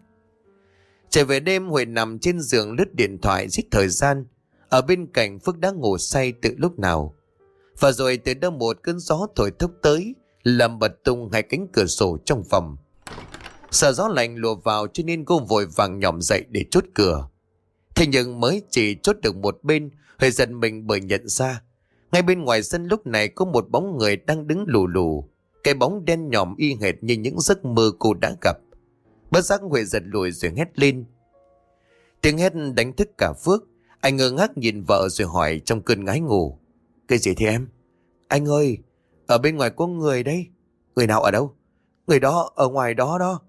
Trở về đêm, Huệ nằm trên giường lướt điện thoại giết thời gian. Ở bên cạnh, Phước đã ngủ say từ lúc nào. Và rồi từ đâu một cơn gió thổi thốc tới, làm bật tung hai cánh cửa sổ trong phòng. Sợ gió lạnh lùa vào cho nên cô vội vàng nhỏm dậy để chốt cửa. Thế nhưng mới chỉ chốt được một bên, Huệ giật mình bởi nhận ra ngay bên ngoài sân lúc này có một bóng người đang đứng lù lù. Cái bóng đen nhòm y hệt như những giấc mơ cô đã gặp. Bất giác Huệ giật lùi rồi hét lên. Tiếng hét đánh thức cả Phước. Anh ngơ ngác nhìn vợ rồi hỏi trong cơn ngái ngủ: Cái gì thế em? Anh ơi, ở bên ngoài có người đấy. Người nào ở đâu? Người đó ở ngoài đó đó.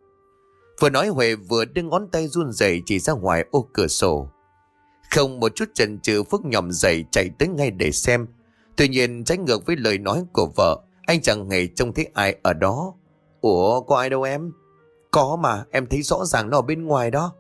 Vừa nói Huệ vừa đưa ngón tay run rẩy chỉ ra ngoài ô cửa sổ. Không một chút chần chừ, Phước nhòm dậy chạy tới ngay để xem. Tuy nhiên trái ngược với lời nói của vợ, anh chẳng hề trông thấy ai ở đó. Ủa, có ai đâu em? Có mà, em thấy rõ ràng nó ở bên ngoài đó.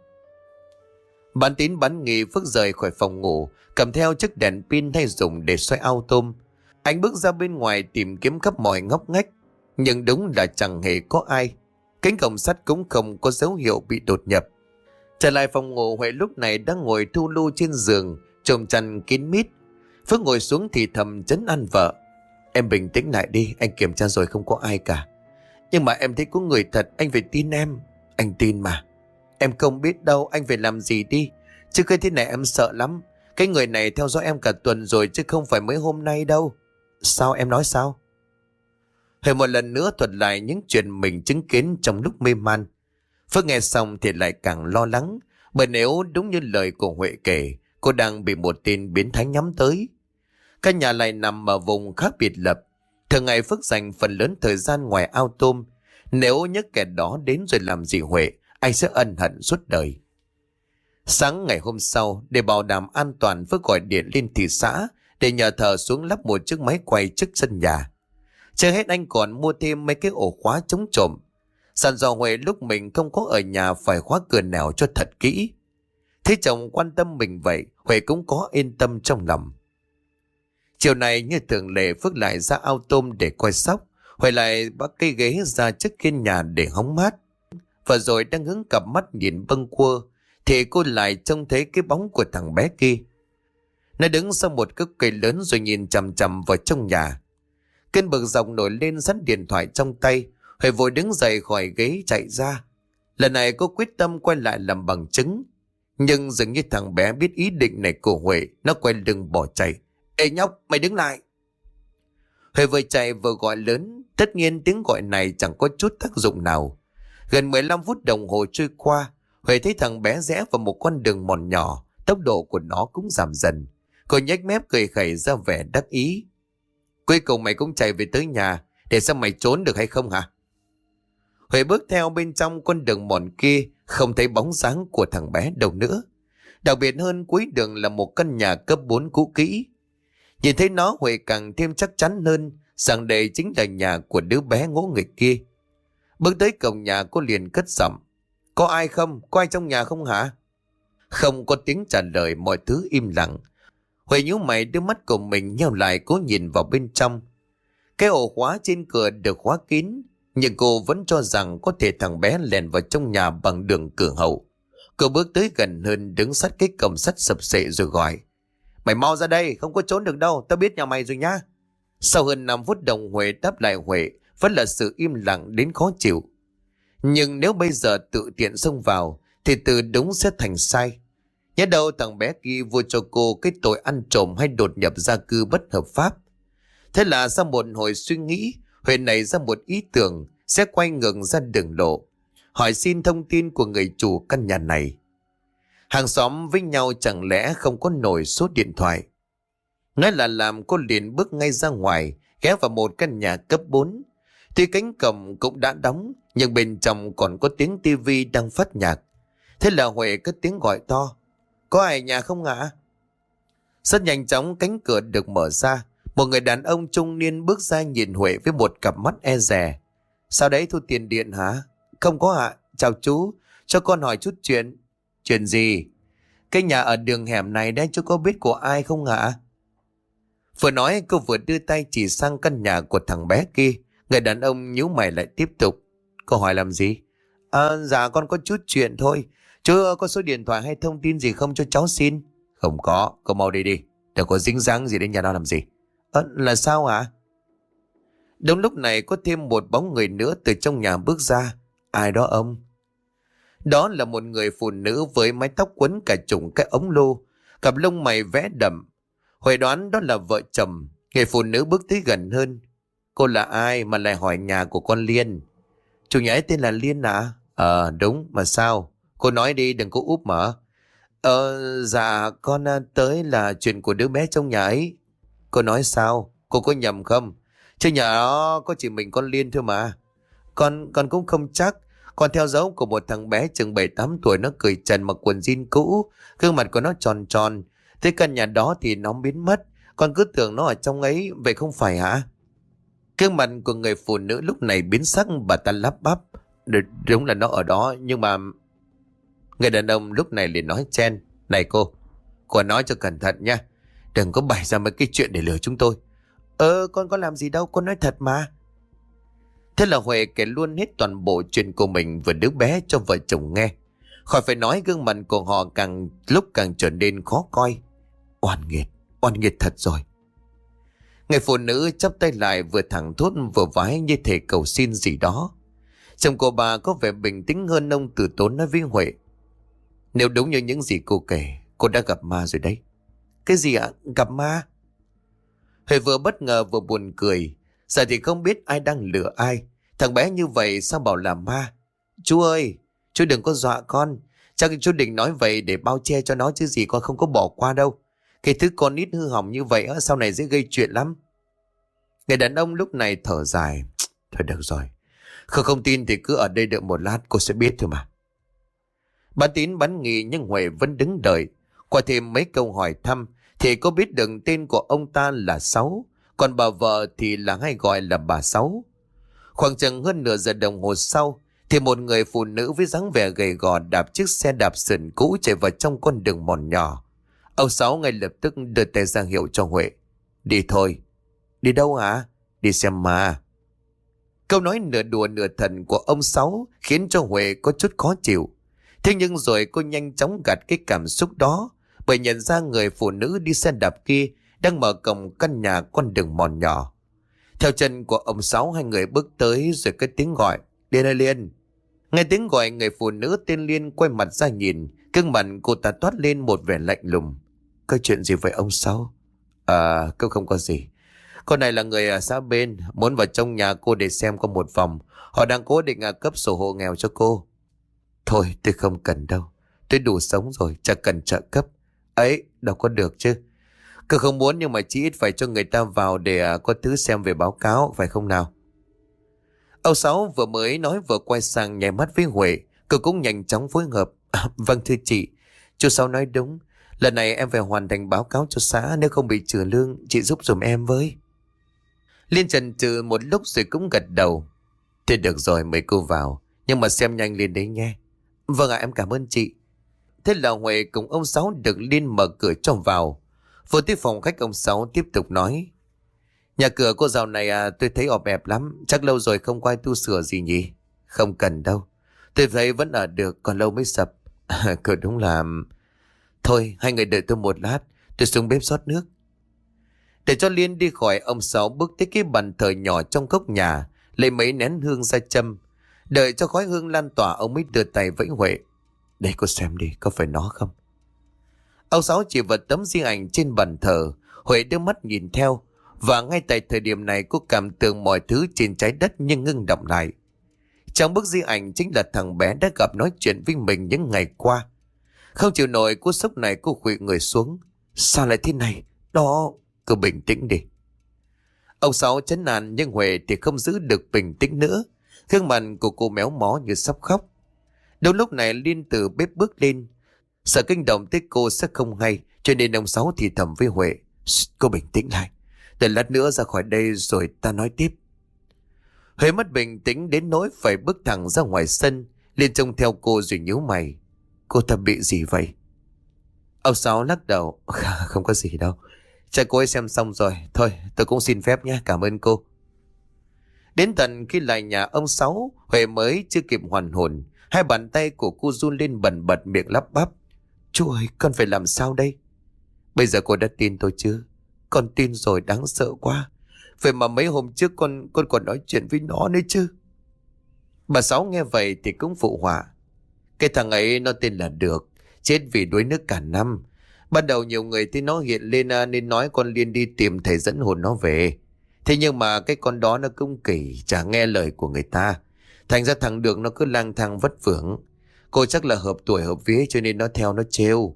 Bán tín bán nghi, Phước rời khỏi phòng ngủ, cầm theo chiếc đèn pin hay dùng để xoay ao tôm. Anh bước ra bên ngoài tìm kiếm khắp mọi ngóc ngách, nhưng đúng là chẳng hề có ai. Cánh cổng sắt cũng không có dấu hiệu bị đột nhập. Trở lại phòng ngủ, Huệ lúc này đang ngồi thu lu trên giường, chồm chăn kín mít. Phước ngồi xuống thì thầm trấn an vợ: Em bình tĩnh lại đi, anh kiểm tra rồi không có ai cả. Nhưng mà em thấy có người thật, anh phải tin em. Anh tin mà. Em không biết đâu, anh phải làm gì đi. Chứ cái thế này em sợ lắm. Cái người này theo dõi em cả tuần rồi chứ không phải mới hôm nay đâu. Sao, em nói sao? Huệ một lần nữa thuật lại những chuyện mình chứng kiến trong lúc mê man. Phước nghe xong thì lại càng lo lắng, bởi nếu đúng như lời của Huệ kể, cô đang bị một tên biến thái nhắm tới. Căn nhà lại nằm ở vùng khác biệt lập. Thường ngày Phước dành phần lớn thời gian ngoài ao tôm. Nếu nhắc kẻ đó đến rồi làm gì Huệ, anh sẽ ân hận suốt đời. Sáng ngày hôm sau, để bảo đảm an toàn, Phước gọi điện lên thị xã để nhờ thợ xuống lắp một chiếc máy quay trước sân nhà. Chưa hết, anh còn mua thêm mấy cái ổ khóa chống trộm. Dặn dò Huệ lúc mình không có ở nhà phải khóa cửa nẻo cho thật kỹ. Thế chồng quan tâm mình vậy, Huệ cũng có yên tâm trong lòng. Chiều này như thường lệ, Phước lại ra ao tôm để coi sóc. Huệ lại bắt cây ghế ra trước hiên nhà để hóng mát. Và rồi đang hướng cặp mắt nhìn bâng quơ, thì cô lại trông thấy cái bóng của thằng bé kia. Nó đứng sau một gốc cây lớn rồi nhìn chằm chằm vào trong nhà. Cơn bực dọc nổi lên, dắt điện thoại trong tay. Huệ vội đứng dậy khỏi ghế chạy ra. Lần này cô quyết tâm quay lại làm bằng chứng. Nhưng dường như thằng bé biết ý định này của Huệ, nó quay lưng bỏ chạy. Ê nhóc, mày đứng lại! Huệ vừa chạy vừa gọi lớn. Tất nhiên tiếng gọi này chẳng có chút tác dụng nào. Gần mười lăm phút đồng hồ trôi qua, Huệ thấy thằng bé rẽ vào một con đường mòn nhỏ. Tốc độ của nó cũng giảm dần. Cô nhếch mép cười khẩy ra vẻ đắc ý. Cuối cùng mày cũng chạy về tới nhà. Để xem mày trốn được hay không hả? Huệ bước theo bên trong con đường mòn kia, không thấy bóng dáng của thằng bé đâu nữa. Đặc biệt hơn, cuối đường là một căn nhà cấp bốn cũ kỹ. Nhìn thấy nó, Huệ càng thêm chắc chắn hơn rằng đây chính là nhà của đứa bé ngỗ nghịch kia. Bước tới cổng nhà, cô liền cất giọng. Có ai không? Có ai trong nhà không hả? Không có tiếng trả lời, mọi thứ im lặng. Huệ nhíu mày, đưa mắt của mình nheo lại, cố nhìn vào bên trong. Cái ổ khóa trên cửa được khóa kín, nhưng cô vẫn cho rằng có thể thằng bé lèn vào trong nhà bằng đường cửa hậu. Cô bước tới gần hơn, đứng sát cái cổng sắt sập sệ rồi gọi. Mày mau ra đây, không có trốn được đâu, tao biết nhà mày rồi nhá. Sau hơn năm phút đồng Huệ đáp lại Huệ vẫn là sự im lặng đến khó chịu. Nhưng nếu bây giờ tự tiện xông vào thì từ đúng sẽ thành sai. Nhớ đâu thằng bé kia vua cho cô cái tội ăn trộm hay đột nhập gia cư bất hợp pháp. Thế là sau một hồi suy nghĩ, Huệ nảy ra một ý tưởng sẽ quay ngược ra đường lộ, hỏi xin thông tin của người chủ căn nhà này. Hàng xóm với nhau chẳng lẽ không có nổi số điện thoại? Nói là làm, cô liền bước ngay ra ngoài, ghé vào một căn nhà cấp bốn. Tuy cánh cổng cũng đã đóng, nhưng bên trong còn có tiếng tivi đang phát nhạc. Thế là Huệ cất tiếng gọi to. Có ai nhà không ạ? Rất nhanh chóng cánh cửa được mở ra. Một người đàn ông trung niên bước ra nhìn Huệ với một cặp mắt e dè. Sao đấy, thu tiền điện hả? Không có ạ. Chào chú, cho con hỏi chút chuyện. Chuyện gì? Cái nhà ở đường hẻm này đấy, chú có biết của ai không ạ? Vừa nói cô vừa đưa tay chỉ sang căn nhà của thằng bé kia. Người đàn ông nhíu mày lại tiếp tục. Cô hỏi làm gì? À, dạ con có chút chuyện thôi. Chú có số điện thoại hay thông tin gì không cho cháu xin? Không có, cô mau đi đi. Đừng có dính dáng gì đến nhà đó làm gì. Ờ, là sao ạ? Đúng lúc này có thêm một bóng người nữa từ trong nhà bước ra. Ai đó ông? Đó là một người phụ nữ với mái tóc quấn cả chủng cái ống lô, cặp lông mày vẽ đậm. Huệ đoán đó là vợ chồng. Người phụ nữ bước tới gần hơn. Cô là ai mà lại hỏi nhà của con Liên? Chủ nhà ấy tên là Liên à? Ờ đúng, mà sao? Cô nói đi, đừng có úp mở. Ờ dạ con tới là chuyện của đứa bé trong nhà ấy. Cô nói sao? Cô có nhầm không? Chứ nhà đó có chỉ mình con Liên thôi mà. Con con cũng không chắc. Con theo dấu của một thằng bé chừng bảy tám tuổi, nó cởi trần mặc quần jean cũ, gương mặt của nó tròn tròn. Thế căn nhà đó thì nó biến mất. Con cứ tưởng nó ở trong ấy, vậy không phải hả? Gương mặt của người phụ nữ lúc này biến sắc, bà ta lắp bắp. Đúng là nó ở đó, nhưng mà... Người đàn ông lúc này liền nói chen. Này cô, cô nói cho cẩn thận nha. Đừng có bày ra mấy cái chuyện để lừa chúng tôi. Ờ, con có làm gì đâu, con nói thật mà. Thế là Huệ kể luôn hết toàn bộ chuyện của mình và đứa bé cho vợ chồng nghe. Khỏi phải nói, gương mặt của họ càng lúc càng trở nên khó coi. Oan nghiệt, oan nghiệt thật rồi. Người phụ nữ chắp tay lại, vừa thẳng thốt vừa vái như thể cầu xin gì đó. Chồng cô bà có vẻ bình tĩnh hơn, ông từ tốn nói với Huệ. Nếu đúng như những gì cô kể, cô đã gặp ma rồi đấy. Cái gì ạ? Gặp ma? Huệ vừa bất ngờ vừa buồn cười. Giờ thì không biết ai đang lừa ai. Thằng bé như vậy sao bảo là ma? Chú ơi, chú đừng có dọa con. Chắc chú định nói vậy để bao che cho nó chứ gì, con không có bỏ qua đâu. Cái thứ con nít hư hỏng như vậy sau này dễ gây chuyện lắm. Người đàn ông lúc này thở dài. Thôi được rồi. Không không tin thì cứ ở đây đợi một lát, cô sẽ biết thôi mà. Bán tín bán nghi nhưng Huệ vẫn đứng đợi. Qua thêm mấy câu hỏi thăm thì cô biết được tên của ông ta là Sáu, còn bà vợ thì là hay gọi là bà Sáu. Khoảng chừng hơn nửa giờ đồng hồ sau thì một người phụ nữ với dáng vẻ gầy gò đạp chiếc xe đạp sườn cũ chạy vào trong con đường mòn nhỏ. Ông Sáu ngay lập tức đưa tay ra hiệu cho Huệ. Đi thôi. Đi đâu hả? Đi xem ma. Câu nói nửa đùa nửa thật của ông Sáu khiến cho Huệ có chút khó chịu. Thế nhưng rồi cô nhanh chóng gạt cái cảm xúc đó, bởi nhận ra người phụ nữ đi xe đạp kia đang mở cổng căn nhà con đường mòn nhỏ. Theo chân của ông Sáu, hai người bước tới rồi cái tiếng gọi. Liên ơi Liên. Nghe tiếng gọi, người phụ nữ tên Liên quay mặt ra nhìn. Gương mặt cô ta toát lên một vẻ lạnh lùng. Có chuyện gì vậy ông Sáu? À, câu không có gì. Con này là người ở xã bên, muốn vào trong nhà cô để xem có một vòng. Họ đang cố định à, cấp sổ hộ nghèo cho cô. Thôi tôi không cần đâu. Tôi đủ sống rồi, chẳng cần trợ cấp. Ấy, đâu có được chứ. Cứ không muốn nhưng mà chỉ ít phải cho người ta vào để à, có thứ xem về báo cáo, phải không nào? Ông Sáu vừa mới nói vừa quay sang nháy mắt với Huệ. Cô cũng nhanh chóng phối hợp. À, vâng thưa chị, chú Sáu nói đúng. Lần này em phải hoàn thành báo cáo cho xã, nếu không bị trừ lương, chị giúp giùm em với. Liên chần chừ một lúc rồi cũng gật đầu. Thế được rồi, mời cô vào, nhưng mà xem nhanh lên đấy nghe. Vâng ạ, em cảm ơn chị. Thế là Huệ cùng ông Sáu được Liên mở cửa cho vào. Vừa tới phòng khách, ông Sáu tiếp tục nói. Nhà cửa cô dạo này à, tôi thấy ọp ẹp lắm. Chắc lâu rồi không có ai tu sửa gì nhỉ? Không cần đâu, tôi thấy vẫn ở được, còn lâu mới sập. Cứ đúng là... Thôi hai người đợi tôi một lát, tôi xuống bếp rót nước. Để cho Liên đi khỏi, ông Sáu bước tới cái bàn thờ nhỏ trong góc nhà, lấy mấy nén hương ra châm. Đợi cho khói hương lan tỏa, ông mới đưa tay vẫy Huệ. Đây cô xem đi, có phải nó không? Ông Sáu chỉ vào tấm di ảnh trên bàn thờ. Huệ đưa mắt nhìn theo, và ngay tại thời điểm này cô cảm tưởng mọi thứ trên trái đất như ngưng động lại. Trong bức di ảnh chính là thằng bé đã gặp nói chuyện với mình những ngày qua. Không chịu nổi cú sốc này, cô khuỵu người xuống. Sao lại thế này? Đó, cứ bình tĩnh đi. Ông Sáu trấn an nhưng Huệ thì không giữ được bình tĩnh nữa. Gương mặt của cô méo mó như sắp khóc. Đúng lúc này Liên từ bếp bước lên. Sợ kinh động tới cô sẽ không hay, cho nên ông Sáu thì thầm với Huệ. Cô bình tĩnh lại, để lát nữa ra khỏi đây rồi ta nói tiếp. Huệ mất bình tĩnh đến nỗi phải bước thẳng ra ngoài sân. Liên trông theo cô rồi nhíu mày. Cô ta bị gì vậy? Ông Sáu lắc đầu. Không có gì đâu, chắc cô ấy xem xong rồi. Thôi tôi cũng xin phép nhé, cảm ơn cô. Đến tận khi lại nhà ông Sáu, Huệ mới chưa kịp hoàn hồn. Hai bàn tay của cô run lên bần bật, miệng lắp bắp. Chú ơi, con phải làm sao đây? Bây giờ cô đã tin tôi chưa? Con tin rồi, đáng sợ quá. Vậy mà mấy hôm trước con con còn nói chuyện với nó nữa chứ. Bà Sáu nghe vậy thì cũng phụ họa. Cái thằng ấy nó tên là Được, chết vì đuối nước cả năm. Ban đầu nhiều người thấy nó hiện lên nên nói con Liên đi tìm thầy dẫn hồn nó về. Thế nhưng mà cái con đó nó cũng kỳ, chả nghe lời của người ta. Thành ra thằng Được nó cứ lang thang vất vưởng. Cô chắc là hợp tuổi hợp vía cho nên nó theo nó trêu.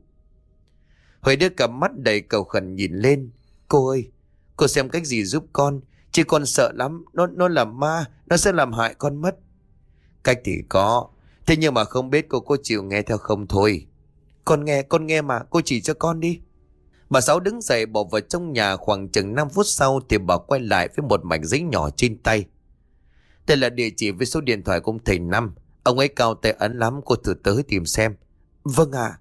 Huệ đưa cặp mắt đầy cầu khẩn nhìn lên. Cô ơi, cô xem cách gì giúp con. Chứ con sợ lắm, nó nó là ma, nó sẽ làm hại con mất. Cách thì có, thế nhưng mà không biết cô có chịu nghe theo không thôi. Con nghe, con nghe mà, cô chỉ cho con đi. Bà Sáu đứng dậy bỏ vào trong nhà. Khoảng chừng năm phút sau thì bà quay lại với một mảnh giấy nhỏ trên tay. Đây là địa chỉ với số điện thoại của ông thầy Năm. Ông ấy cao tay ấn lắm, cô thử tới tìm xem. Vâng ạ. À.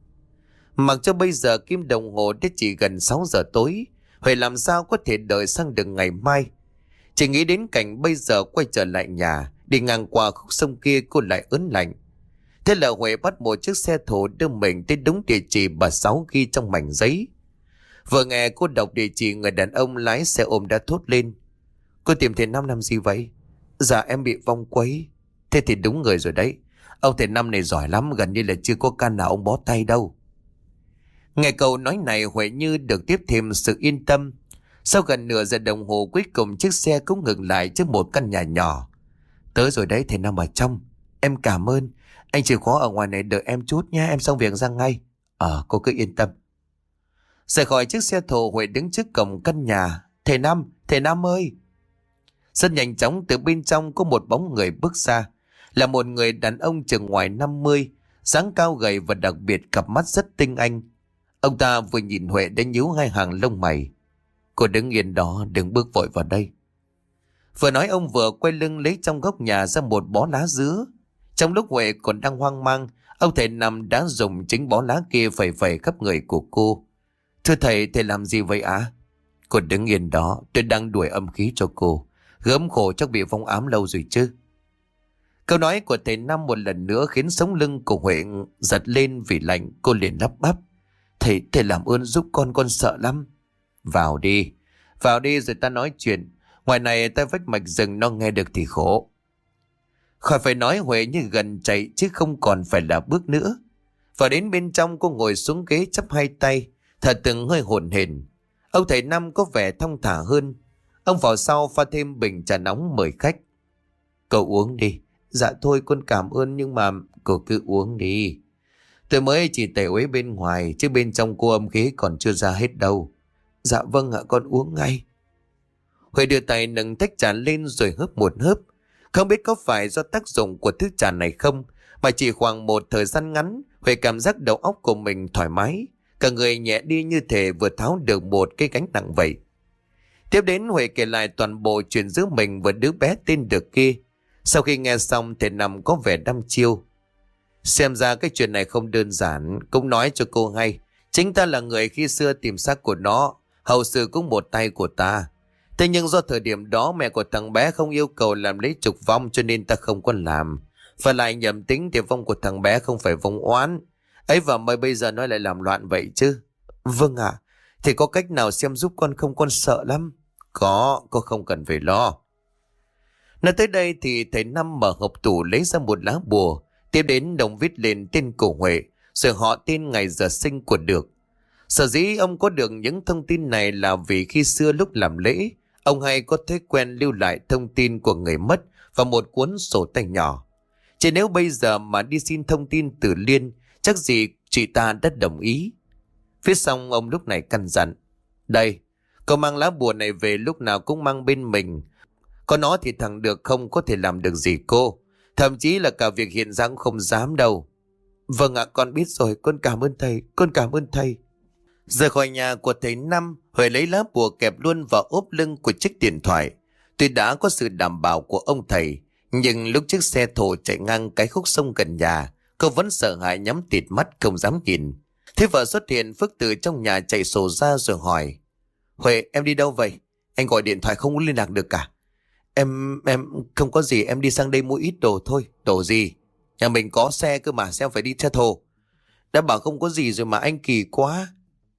Mặc cho bây giờ kim đồng hồ đã chỉ gần sáu giờ tối, Huệ làm sao có thể đợi sang được ngày mai. Chỉ nghĩ đến cảnh bây giờ quay trở lại nhà, đi ngang qua khúc sông kia cô lại ớn lạnh. Thế là Huệ bắt một chiếc xe thổ đưa mình tới đúng địa chỉ bà Sáu ghi trong mảnh giấy. Vừa nghe cô đọc địa chỉ, người đàn ông lái xe ôm đã thốt lên. Cô tìm thầy Năm làm gì vậy? Dạ em bị vong quấy. Thế thì đúng người rồi đấy. Ông thầy Năm này giỏi lắm, gần như là chưa có can nào ông bó tay đâu. Nghe câu nói này, Huệ như được tiếp thêm sự yên tâm. Sau gần nửa giờ đồng hồ, cuối cùng chiếc xe cũng ngừng lại trước một căn nhà nhỏ. Tới rồi đấy, thầy Năm ở trong. Em cảm ơn. Anh chịu khó ở ngoài này đợi em chút nha, em xong việc ra ngay. Ờ, cô cứ yên tâm. Rời khỏi chiếc xe thồ, Huệ đứng trước cổng căn nhà. Thầy Năm, thầy Năm ơi! Rất nhanh chóng từ bên trong có một bóng người bước ra. Là một người đàn ông chừng ngoài năm mươi, dáng cao gầy và đặc biệt cặp mắt rất tinh anh. Ông ta vừa nhìn Huệ đã nhíu hai hàng lông mày. Cô đứng yên đó, đừng bước vội vào đây. Vừa nói ông vừa quay lưng lấy trong góc nhà ra một bó lá dứa. Trong lúc Huệ còn đang hoang mang, ông thầy Năm đã dùng chính bó lá kia phẩy phẩy khắp người của cô. Thưa thầy, thầy làm gì vậy ạ? À? Cô đứng yên đó, tôi đang đuổi âm khí cho cô. Gớm khổ chắc bị vong ám lâu rồi chứ. Câu nói của thầy Năm một lần nữa khiến sống lưng của Huệ giật lên vì lạnh. Cô liền lắp bắp. Thầy, thầy làm ơn giúp con, con sợ lắm. Vào đi, vào đi rồi ta nói chuyện. Ngoài này ta vách mạch rừng nó nghe được thì khổ. Khỏi phải nói, Huệ như gần chạy chứ không còn phải là bước nữa. Và đến bên trong, cô ngồi xuống ghế chắp hai tay, thở từng hơi hổn hển. Ông thầy Năm có vẻ thong thả hơn. Ông vào sau pha thêm bình trà nóng mời khách. Cậu uống đi. Dạ thôi con cảm ơn, nhưng mà cậu cứ uống đi. Tôi mới chỉ tẩy uế bên ngoài, chứ bên trong cô âm khí còn chưa ra hết đâu. Dạ vâng ạ, con uống ngay. Huệ đưa tay nâng tách trà lên rồi hớp một hớp. Không biết có phải do tác dụng của thứ trà này không, mà chỉ khoảng một thời gian ngắn, Huệ cảm giác đầu óc của mình thoải mái, cả người nhẹ đi như thể vừa tháo được một cái gánh nặng vậy. Tiếp đến Huệ kể lại toàn bộ chuyện giữa mình và đứa bé tên Được kia. Sau khi nghe xong thì Năm có vẻ đăm chiêu. Xem ra cái chuyện này không đơn giản. Cũng nói cho cô hay, chính ta là người khi xưa tìm xác của nó, hậu sự cũng một tay của ta. Thế nhưng do thời điểm đó mẹ của thằng bé không yêu cầu làm lễ trục vong, cho nên ta không có làm. Và lại nhầm tính thì vong của thằng bé không phải vong oán ấy, và mới bây giờ nó lại làm loạn vậy chứ. Vâng ạ. À, thì có cách nào xem giúp con không, con sợ lắm. Có, cô không cần phải lo. Nói tới đây thì thầy Năm mở hộp tủ lấy ra một lá bùa, tiếp đến đồng viết lên tên của Huệ, rồi họ tên ngày giờ sinh của Được. Sở dĩ ông có được những thông tin này là vì khi xưa lúc làm lễ, ông hay có thói quen lưu lại thông tin của người mất và một cuốn sổ tay nhỏ. Chỉ nếu bây giờ mà đi xin thông tin từ Liên, chắc gì chị ta đã đồng ý. Phía xong ông lúc này căn dặn. Đây, cậu mang lá bùa này về lúc nào cũng mang bên mình. Có nó thì thằng Được không có thể làm được gì cô. Thậm chí là cả việc hiện ra cũng không dám đâu. Vâng ạ, con biết rồi, con cảm ơn thầy, con cảm ơn thầy. Rời khỏi nhà của thầy Năm, Huệ lấy lá bùa kẹp luôn vào ốp lưng của chiếc điện thoại. Tuy đã có sự đảm bảo của ông thầy, nhưng lúc chiếc xe thổ chạy ngang cái khúc sông gần nhà, cô vẫn sợ hãi nhắm tịt mắt không dám nhìn. Thế vợ xuất hiện, Phước từ trong nhà chạy sổ ra rồi hỏi. Huệ, em đi đâu vậy? Anh gọi điện thoại không liên lạc được cả. Em, em không có gì, em đi sang đây mua ít đồ thôi. Đồ gì? Nhà mình có xe cơ mà, sao phải đi xe thồ? Đã bảo không có gì rồi mà anh, kỳ quá.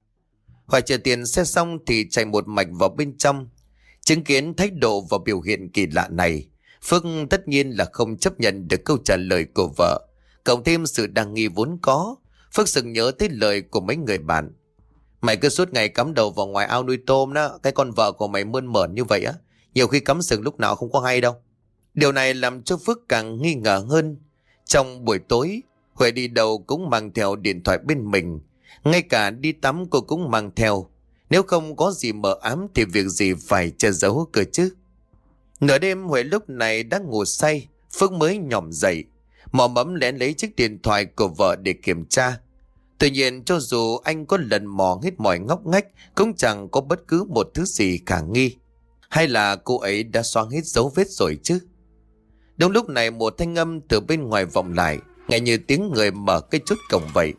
Hoài trả tiền xe xong thì chạy một mạch vào bên trong. Chứng kiến thái độ và biểu hiện kỳ lạ này, Phước tất nhiên là không chấp nhận được câu trả lời của vợ. Cộng thêm sự đa nghi vốn có, Phước sực nhớ tới lời của mấy người bạn. Mày cứ suốt ngày cắm đầu vào ngoài ao nuôi tôm đó, cái con vợ của mày mơn mởn như vậy á, nhiều khi cắm sừng lúc nào không có hay đâu. Điều này làm cho Phước càng nghi ngờ hơn. Trong buổi tối, Huệ đi đâu cũng mang theo điện thoại bên mình. Ngay cả đi tắm cô cũng mang theo. Nếu không có gì mờ ám thì việc gì phải che giấu cơ chứ. Nửa đêm Huệ lúc này đang ngủ say, Phước mới nhòm dậy, mò mẫm lén lấy chiếc điện thoại của vợ để kiểm tra. Tuy nhiên cho dù anh có lần mò hết mọi ngóc ngách, cũng chẳng có bất cứ một thứ gì khả nghi. Hay là cô ấy đã xóa hết dấu vết rồi chứ? Đúng lúc này một thanh âm từ bên ngoài vọng lại, nghe như tiếng người mở cái chốt cổng vậy.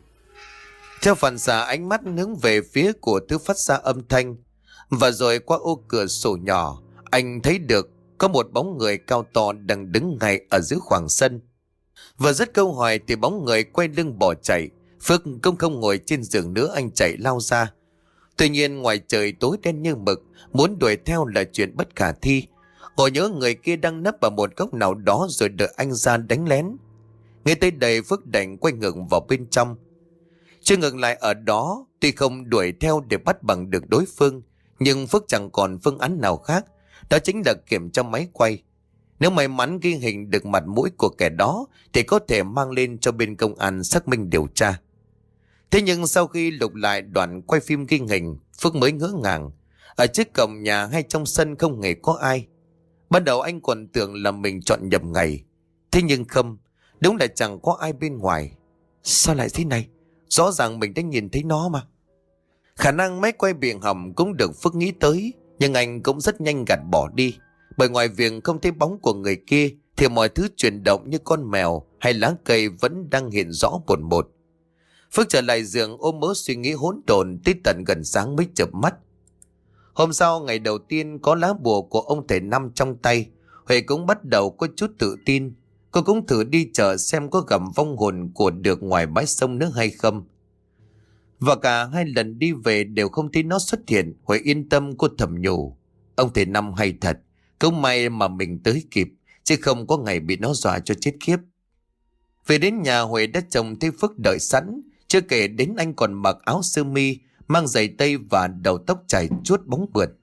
Theo phản xạ ánh mắt hướng về phía của thứ phát ra âm thanh, và rồi qua ô cửa sổ nhỏ, anh thấy được có một bóng người cao to đang đứng ngay ở giữa khoảng sân. Vừa dứt câu hỏi thì bóng người quay lưng bỏ chạy. Phước cũng không ngồi trên giường nữa, anh chạy lao ra. Tuy nhiên ngoài trời tối đen như mực, muốn đuổi theo là chuyện bất khả thi. Ngồi nhớ người kia đang nấp ở một góc nào đó rồi đợi anh ra đánh lén. Ngay tới đây Phước đành quay ngược vào bên trong. Chưa ngừng lại ở đó, tuy không đuổi theo để bắt bằng được đối phương, nhưng Phước chẳng còn phương án nào khác, đó chính là kiểm tra máy quay. Nếu may mắn ghi hình được mặt mũi của kẻ đó thì có thể mang lên cho bên công an xác minh điều tra. Thế nhưng sau khi lục lại đoạn quay phim ghi hình, Phước mới ngỡ ngàng. Ở trước cổng nhà hay trong sân không hề có ai. Ban đầu anh còn tưởng là mình chọn nhầm ngày. Thế nhưng không, đúng là chẳng có ai bên ngoài. Sao lại thế này? Rõ ràng mình đã nhìn thấy nó mà. Khả năng máy quay bị hỏng cũng được Phước nghĩ tới, nhưng anh cũng rất nhanh gạt bỏ đi. Bởi ngoài việc không thấy bóng của người kia thì mọi thứ chuyển động như con mèo hay lá cây vẫn đang hiện rõ một một. Phước trở lại giường ôm mớ suy nghĩ hỗn độn tới tận gần sáng mới chợp mắt. Hôm sau, ngày đầu tiên có lá bùa của ông thầy Năm trong tay, Huệ cũng bắt đầu có chút tự tin. Cô cũng thử đi chợ xem có gặp vong hồn của Được ngoài bãi sông nữa hay không. Và cả hai lần đi về đều không thấy nó xuất hiện. Huệ yên tâm, cô thầm nhủ. Ông thầy Năm hay thật, cũng may mà mình tới kịp, chứ không có ngày bị nó dọa cho chết khiếp. Về đến nhà, Huệ đã trông thấy Phước đợi sẵn. Chưa kể đến anh còn mặc áo sơ mi, mang giày tây và đầu tóc chải chuốt bóng bượt.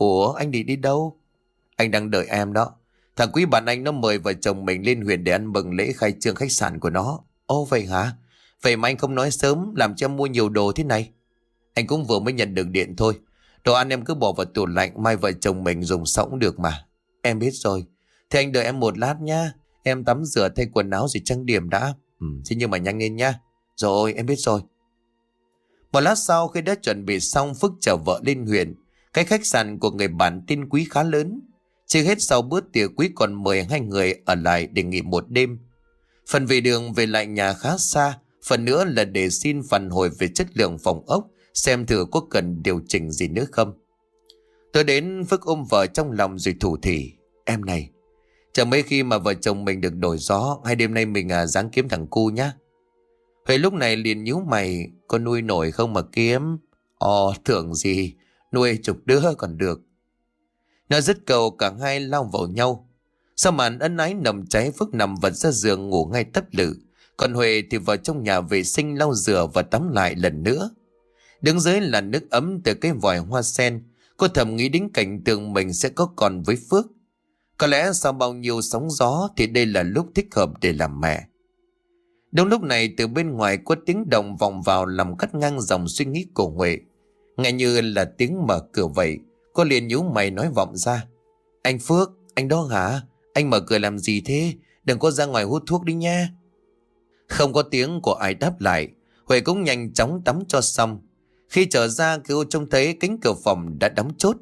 Ủa anh đi đi đâu? Anh đang đợi em đó. Thằng Quý bạn anh nó mời vợ chồng mình lên huyện để ăn mừng lễ khai trương khách sạn của nó. Ồ vậy hả? Vậy mà anh không nói sớm, làm cho em mua nhiều đồ thế này. Anh cũng vừa mới nhận được điện thôi. Đồ ăn em cứ bỏ vào tủ lạnh, mai vợ chồng mình dùng sau cũng được mà. Em biết rồi. Thế anh đợi em một lát nha. Em tắm rửa thay quần áo rồi trang điểm đã. Ừ, thế nhưng mà nhanh lên nha. Rồi em biết rồi. Một lát sau khi đã chuẩn bị xong, Phước chở vợ lên huyện. Cái khách sạn của người bạn tên Quý khá lớn. Chưa hết sau bữa tiệc, Quý còn mời hai người ở lại để nghỉ một đêm. Phần về đường về lại nhà khá xa, phần nữa là để xin phản hồi về chất lượng phòng ốc, xem thử có cần điều chỉnh gì nữa không. Tôi đến, Phước ôm vợ trong lòng rồi thủ thỉ. Em này, chẳng mấy khi mà vợ chồng mình được đổi gió, hay đêm nay mình à, ráng kiếm thằng cu nhá. Huệ lúc này liền nhíu mày. Có nuôi nổi không mà kiếm? Ồ tưởng gì, nuôi chục đứa còn được. Nói dứt câu cả hai lao vào nhau. Sau màn ân ái nằm cháy, Phước nằm vật ra giường ngủ ngay tấp lự. Còn Huệ thì vào trong nhà vệ sinh lau rửa và tắm lại lần nữa. Đứng dưới là nước ấm từ cái vòi hoa sen. Cô thầm nghĩ đến cảnh tượng mình sẽ có con với Phước. Có lẽ sau bao nhiêu sóng gió thì đây là lúc thích hợp để làm mẹ. Đúng lúc này từ bên ngoài có tiếng động vọng vào làm cắt ngang dòng suy nghĩ của Huệ. Nghe như là tiếng mở cửa vậy. Cô liền nhíu mày nói vọng ra. Anh Phước, anh đó hả? Anh mở cửa làm gì thế? Đừng có ra ngoài hút thuốc đi nha. Không có tiếng của ai đáp lại. Huệ cũng nhanh chóng tắm cho xong. Khi trở ra cô trông thấy cánh cửa phòng đã đóng chốt.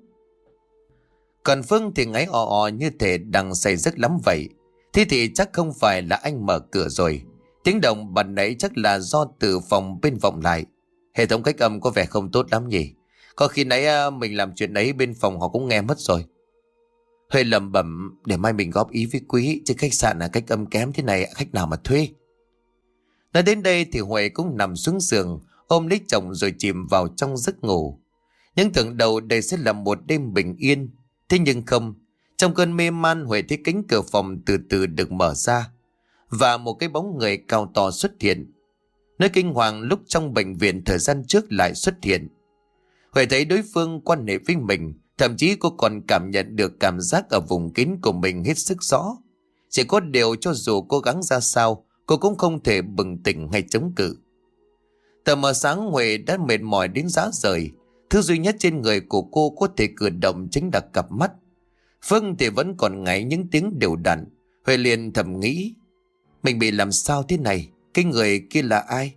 Còn Phương thì ngáy ò ò như thể đang say giấc lắm vậy. Thế thì chắc không phải là anh mở cửa rồi. Tiếng động ban nãy chắc là do từ phòng bên vọng lại. Hệ thống cách âm có vẻ không tốt lắm nhỉ. Có khi nãy mình làm chuyện ấy bên phòng họ cũng nghe mất rồi. Huệ lẩm bẩm, để mai mình góp ý với Quý, chứ khách sạn là cách âm kém thế này khách nào mà thuê. Nói đến đây thì Huệ cũng nằm xuống giường, ôm lấy chồng rồi chìm vào trong giấc ngủ. Nhưng tưởng đầu đây sẽ là một đêm bình yên. Thế nhưng không, trong cơn mê man Huệ thấy cánh cửa phòng từ từ được mở ra. Và một cái bóng người cao to xuất hiện. Nơi kinh hoàng lúc trong bệnh viện thời gian trước lại xuất hiện. Huệ thấy đối phương quan hệ với mình. Thậm chí cô còn cảm nhận được cảm giác ở vùng kín của mình hết sức rõ. Chỉ có điều cho dù cố gắng ra sao, cô cũng không thể bừng tỉnh hay chống cự. Tờ mờ sáng Huệ đã mệt mỏi đến rã rời. Thứ duy nhất trên người của cô có thể cử động chính là cặp mắt. Phương thì vẫn còn ngáy những tiếng đều đặn. Huệ liền thầm nghĩ, mình bị làm sao thế này? Cái người kia là ai?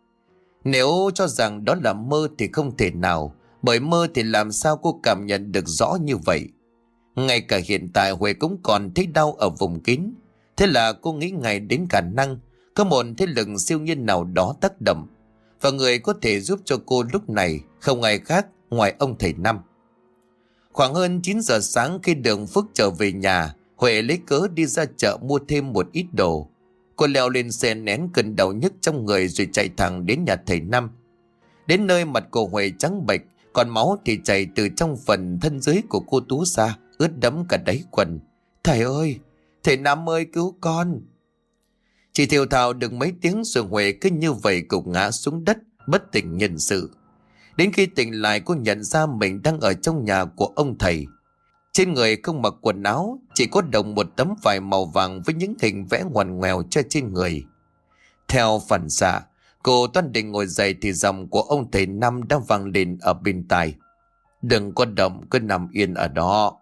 Nếu cho rằng đó là mơ thì không thể nào. Bởi mơ thì làm sao cô cảm nhận được rõ như vậy? Ngay cả hiện tại Huệ cũng còn thấy đau ở vùng kín. Thế là cô nghĩ ngay đến khả năng có một thế lực siêu nhiên nào đó tác động. Và người có thể giúp cho cô lúc này không ai khác ngoài ông thầy Năm. Khoảng hơn chín giờ sáng khi Đường Phước trở về nhà, Huệ lấy cớ đi ra chợ mua thêm một ít đồ. Cô leo lên xe nén cơn đau nhức trong người rồi chạy thẳng đến nhà thầy Năm. Đến nơi mặt cô Huệ trắng bệch, còn máu thì chảy từ trong phần thân dưới của cô Tú ra, ướt đẫm cả đáy quần. Thầy ơi, thầy Năm ơi cứu con. Chỉ thều thào được mấy tiếng rồi Huệ cứ như vậy gục ngã xuống đất, bất tỉnh nhân sự. Đến khi tỉnh lại cô nhận ra mình đang ở trong nhà của ông thầy. Trên người không mặc quần áo, chỉ có đồng một tấm vải màu vàng với những hình vẽ ngoằn ngoèo cho trên người. Theo phản xạ, cô toan định ngồi dậy thì giọng của ông thầy Năm đang vang lên ở bên tai. Đừng có động, cứ nằm yên ở đó.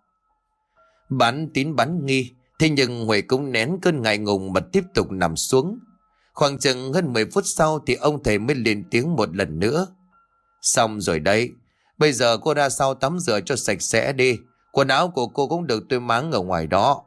Bán tín bán nghi, thế nhưng Huệ cũng nén cơn ngại ngùng mà tiếp tục nằm xuống. Khoảng chừng hơn mười phút sau thì ông thầy mới lên tiếng một lần nữa. Xong rồi đấy, bây giờ cô ra sau tắm rửa cho sạch sẽ đi. Quần áo của cô cũng được tôi máng ở ngoài đó.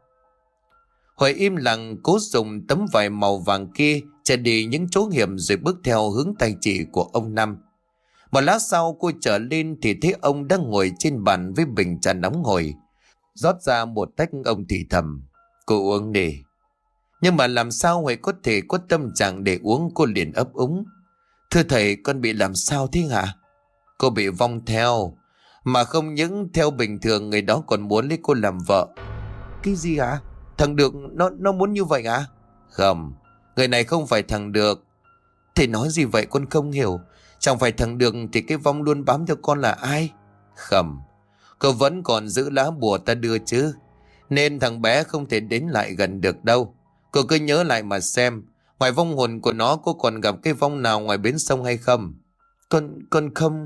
Huệ im lặng cố dùng tấm vải màu vàng kia che đi những chỗ hiểm rồi bước theo hướng tay chỉ của ông Năm. Một lát sau cô trở lên thì thấy ông đang ngồi trên bàn với bình trà nóng hổi. Rót ra một tách, ông thì thầm, cô uống đi. Nhưng mà làm sao Huệ có thể có tâm trạng để uống? Cô liền ấp úng. Thưa thầy, con bị làm sao thế hả? Cô bị vong theo. Mà không những theo bình thường, người đó còn muốn lấy cô làm vợ. Cái gì hả? Thằng Được nó nó muốn như vậy hả? Không, người này không phải thằng Được. Thầy nói gì vậy con không hiểu. Chẳng phải thằng Được thì cái vong luôn bám theo con là ai? Không, Cô vẫn còn giữ lá bùa ta đưa chứ. Nên thằng bé không thể đến lại gần được đâu. Cô cứ nhớ lại mà xem, ngoài vong hồn của nó cô còn gặp cái vong nào ngoài bến sông hay không? Con, con không...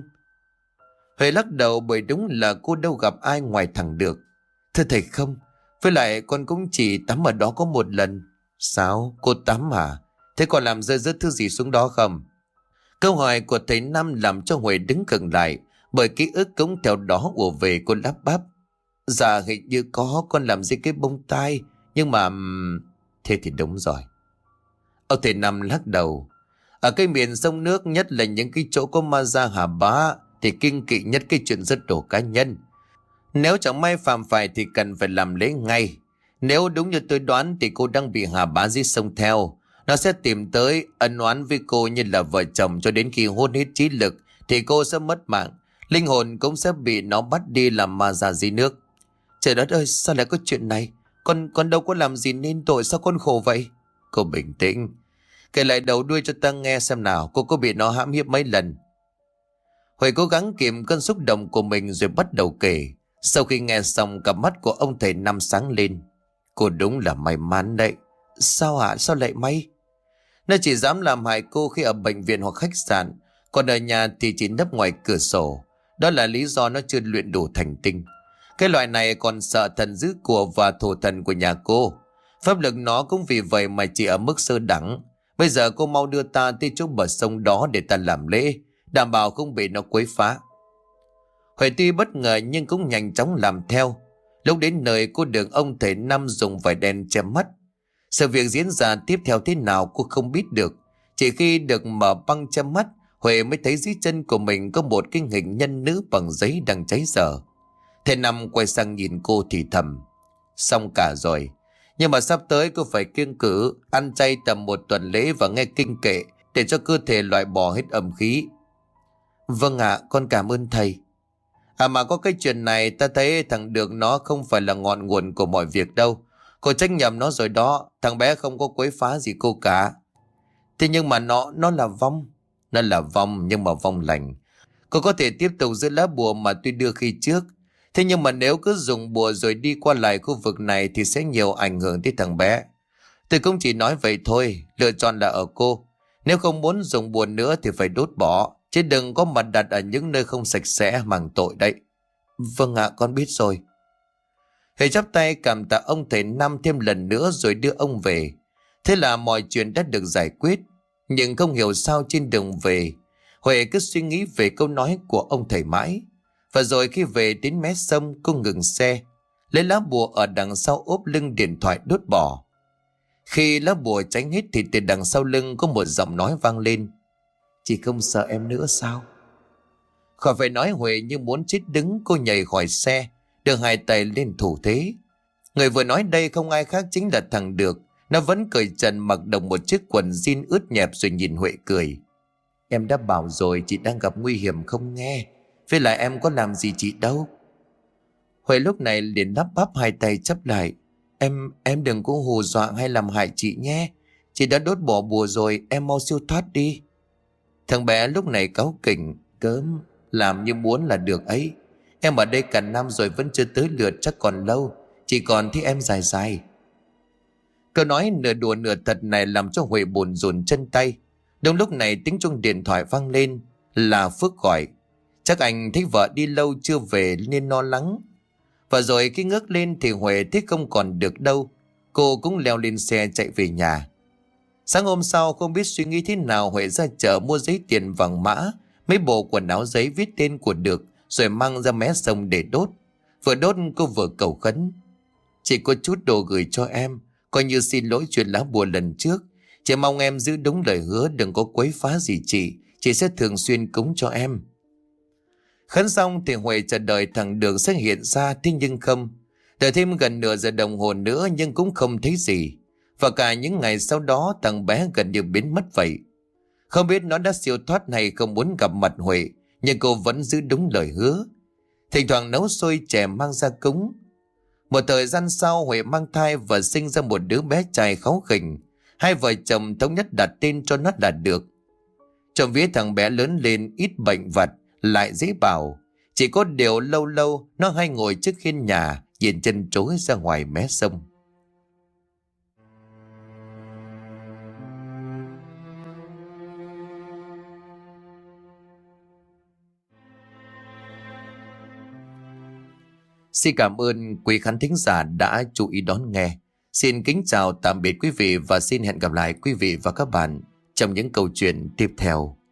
Huệ lắc đầu, bởi đúng là cô đâu gặp ai ngoài thằng Được. Thưa thầy không, với lại con cũng chỉ tắm ở đó có một lần. Sao? Cô tắm à? Thế còn làm rơi rớt thứ gì xuống đó không? Câu hỏi của thầy Năm làm cho Huệ đứng khựng lại, bởi ký ức cũng theo đó ùa về. Cô lắp bắp. Dạ hình như có, con làm dưới cái bông tai. Nhưng mà... Thế thì đúng rồi. Ông thầy Năm lắc đầu. Ở cái miền sông nước, nhất là những cái chỗ có ma da hà bá, thì kinh kỵ nhất cái chuyện rớt đổ cá nhân. Nếu chẳng may phạm phải thì cần phải làm lễ ngay. Nếu đúng như tôi đoán thì cô đang bị hà bá giết sông theo. Nó sẽ tìm tới ân oán với cô như là vợ chồng, cho đến khi hôn hết trí lực thì cô sẽ mất mạng. Linh hồn cũng sẽ bị nó bắt đi làm ma già dưới nước. Trời đất ơi, sao lại có chuyện này? Con con đâu có làm gì nên tội, sao con khổ vậy? Cô bình tĩnh, kể lại đầu đuôi cho ta nghe xem nào. Cô có bị nó hãm hiếp mấy lần? Huệ cố gắng kìm cơn xúc động của mình rồi bắt đầu kể. Sau khi nghe xong, cặp mắt của ông thầy Năm sáng lên. Cô đúng là may mắn đấy. Sao hả? Sao lại may? Nó chỉ dám làm hại cô khi ở bệnh viện hoặc khách sạn, còn ở nhà thì chỉ nấp ngoài cửa sổ. Đó là lý do nó chưa luyện đủ thành tinh. Cái loại này còn sợ thần dữ của và thổ thần của nhà cô. Pháp lực nó cũng vì vậy mà chỉ ở mức sơ đẳng. Bây giờ cô mau đưa ta tới chỗ bờ sông đó để ta làm lễ, đảm bảo không bị nó quấy phá. Huệ tuy bất ngờ nhưng cũng nhanh chóng làm theo. Lúc đến nơi, cô được ông thầy Năm dùng vải đen che mắt. Sự việc diễn ra tiếp theo thế nào cô không biết được. Chỉ khi được mở băng che mắt, Huệ mới thấy dưới chân của mình có một cái hình nhân nữ bằng giấy đang cháy dở. Thầy Năm quay sang nhìn cô thì thầm. Xong cả rồi. Nhưng mà sắp tới cô phải kiêng cữ, ăn chay tầm một tuần lễ và nghe kinh kệ, để cho cơ thể loại bỏ hết âm khí. Vâng ạ, con cảm ơn thầy. À mà có cái chuyện này, ta thấy thằng Được nó không phải là ngọn nguồn của mọi việc đâu. Cô trách nhầm nó rồi đó. Thằng bé không có quấy phá gì cô cả. Thế nhưng mà nó Nó là vong. Nó là vong, nhưng mà vong lành. Cô có thể tiếp tục giữ lá bùa mà tôi đưa khi trước. Thế nhưng mà nếu cứ dùng bùa rồi đi qua lại khu vực này thì sẽ nhiều ảnh hưởng tới thằng bé. Tôi cũng chỉ nói vậy thôi. Lựa chọn là ở cô. Nếu không muốn dùng bùa nữa thì phải đốt bỏ, chứ đừng có mặt đặt ở những nơi không sạch sẽ, mang tội đấy. Vâng ạ, con biết rồi. Huệ chắp tay cảm tạ ông thầy Năm thêm lần nữa rồi đưa ông về. Thế là mọi chuyện đã được giải quyết. Nhưng không hiểu sao trên đường về, Huệ cứ suy nghĩ về câu nói của ông thầy mãi. Và rồi khi về đến mé sông, cô ngừng xe, lấy lá bùa ở đằng sau ốp lưng điện thoại đốt bỏ. Khi lá bùa cháy hết thì từ đằng sau lưng có một giọng nói vang lên. Chị không sợ em nữa sao? Khỏi phải nói, Huệ như muốn chết đứng, cô nhảy khỏi xe, đưa hai tay lên thủ thế. Người vừa nói đây không ai khác chính là thằng Được. Nó vẫn cởi trần, mặc đồng một chiếc quần jean ướt nhẹp rồi nhìn Huệ cười. Em đã bảo rồi, chị đang gặp nguy hiểm không nghe. Với lại em có làm gì chị đâu. Huệ lúc này liền lắp bắp hai tay chắp lại. Em em đừng có hù dọa hay làm hại chị nhé. Chị đã đốt bỏ bùa rồi, em mau siêu thoát đi. Thằng bé lúc này cáu kỉnh. Cớm, làm như muốn là được ấy. Em ở đây cả năm rồi vẫn chưa tới lượt, chắc còn lâu. Chỉ còn thấy em dài dài. Câu nói nửa đùa nửa thật này làm cho Huệ buồn rùn chân tay. Đúng lúc này tiếng chuông điện thoại vang lên. Là Phước gọi. Chắc anh thấy vợ đi lâu chưa về nên lo lắng. Và rồi khi ngước lên thì Huệ thấy không còn Được đâu. Cô cũng leo lên xe chạy về nhà. Sáng hôm sau, không biết suy nghĩ thế nào, Huệ ra chợ mua giấy tiền vàng mã, mấy bộ quần áo giấy viết tên của Được, rồi mang ra mé sông để đốt. Vừa đốt cô vừa cầu khấn. Chỉ có chút đồ gửi cho em, coi như xin lỗi chuyện lá bùa lần trước. Chỉ mong em giữ đúng lời hứa, đừng có quấy phá gì chị. Chị sẽ thường xuyên cúng cho em. Khấn xong thì Huệ chờ đợi thằng Được sẽ hiện ra, thế nhưng không. Đợi thêm gần nửa giờ đồng hồ nữa nhưng cũng không thấy gì. Và cả những ngày sau đó thằng bé gần như biến mất vậy. Không biết nó đã siêu thoát hay không muốn gặp mặt Huệ, nhưng cô vẫn giữ đúng lời hứa. Thỉnh thoảng nấu xôi chè mang ra cúng. Một thời gian sau, Huệ mang thai và sinh ra một đứa bé trai kháu khỉnh. Hai vợ chồng thống nhất đặt tên cho nó là Được. Trộm vía thằng bé lớn lên ít bệnh vặt, lại dễ bảo. Chỉ có điều lâu lâu nó hay ngồi trước hiên nhà, nhìn chân chối ra ngoài mé sông. Xin cảm ơn quý khán thính giả đã chú ý đón nghe. Xin kính chào tạm biệt quý vị và xin hẹn gặp lại quý vị và các bạn trong những câu chuyện tiếp theo.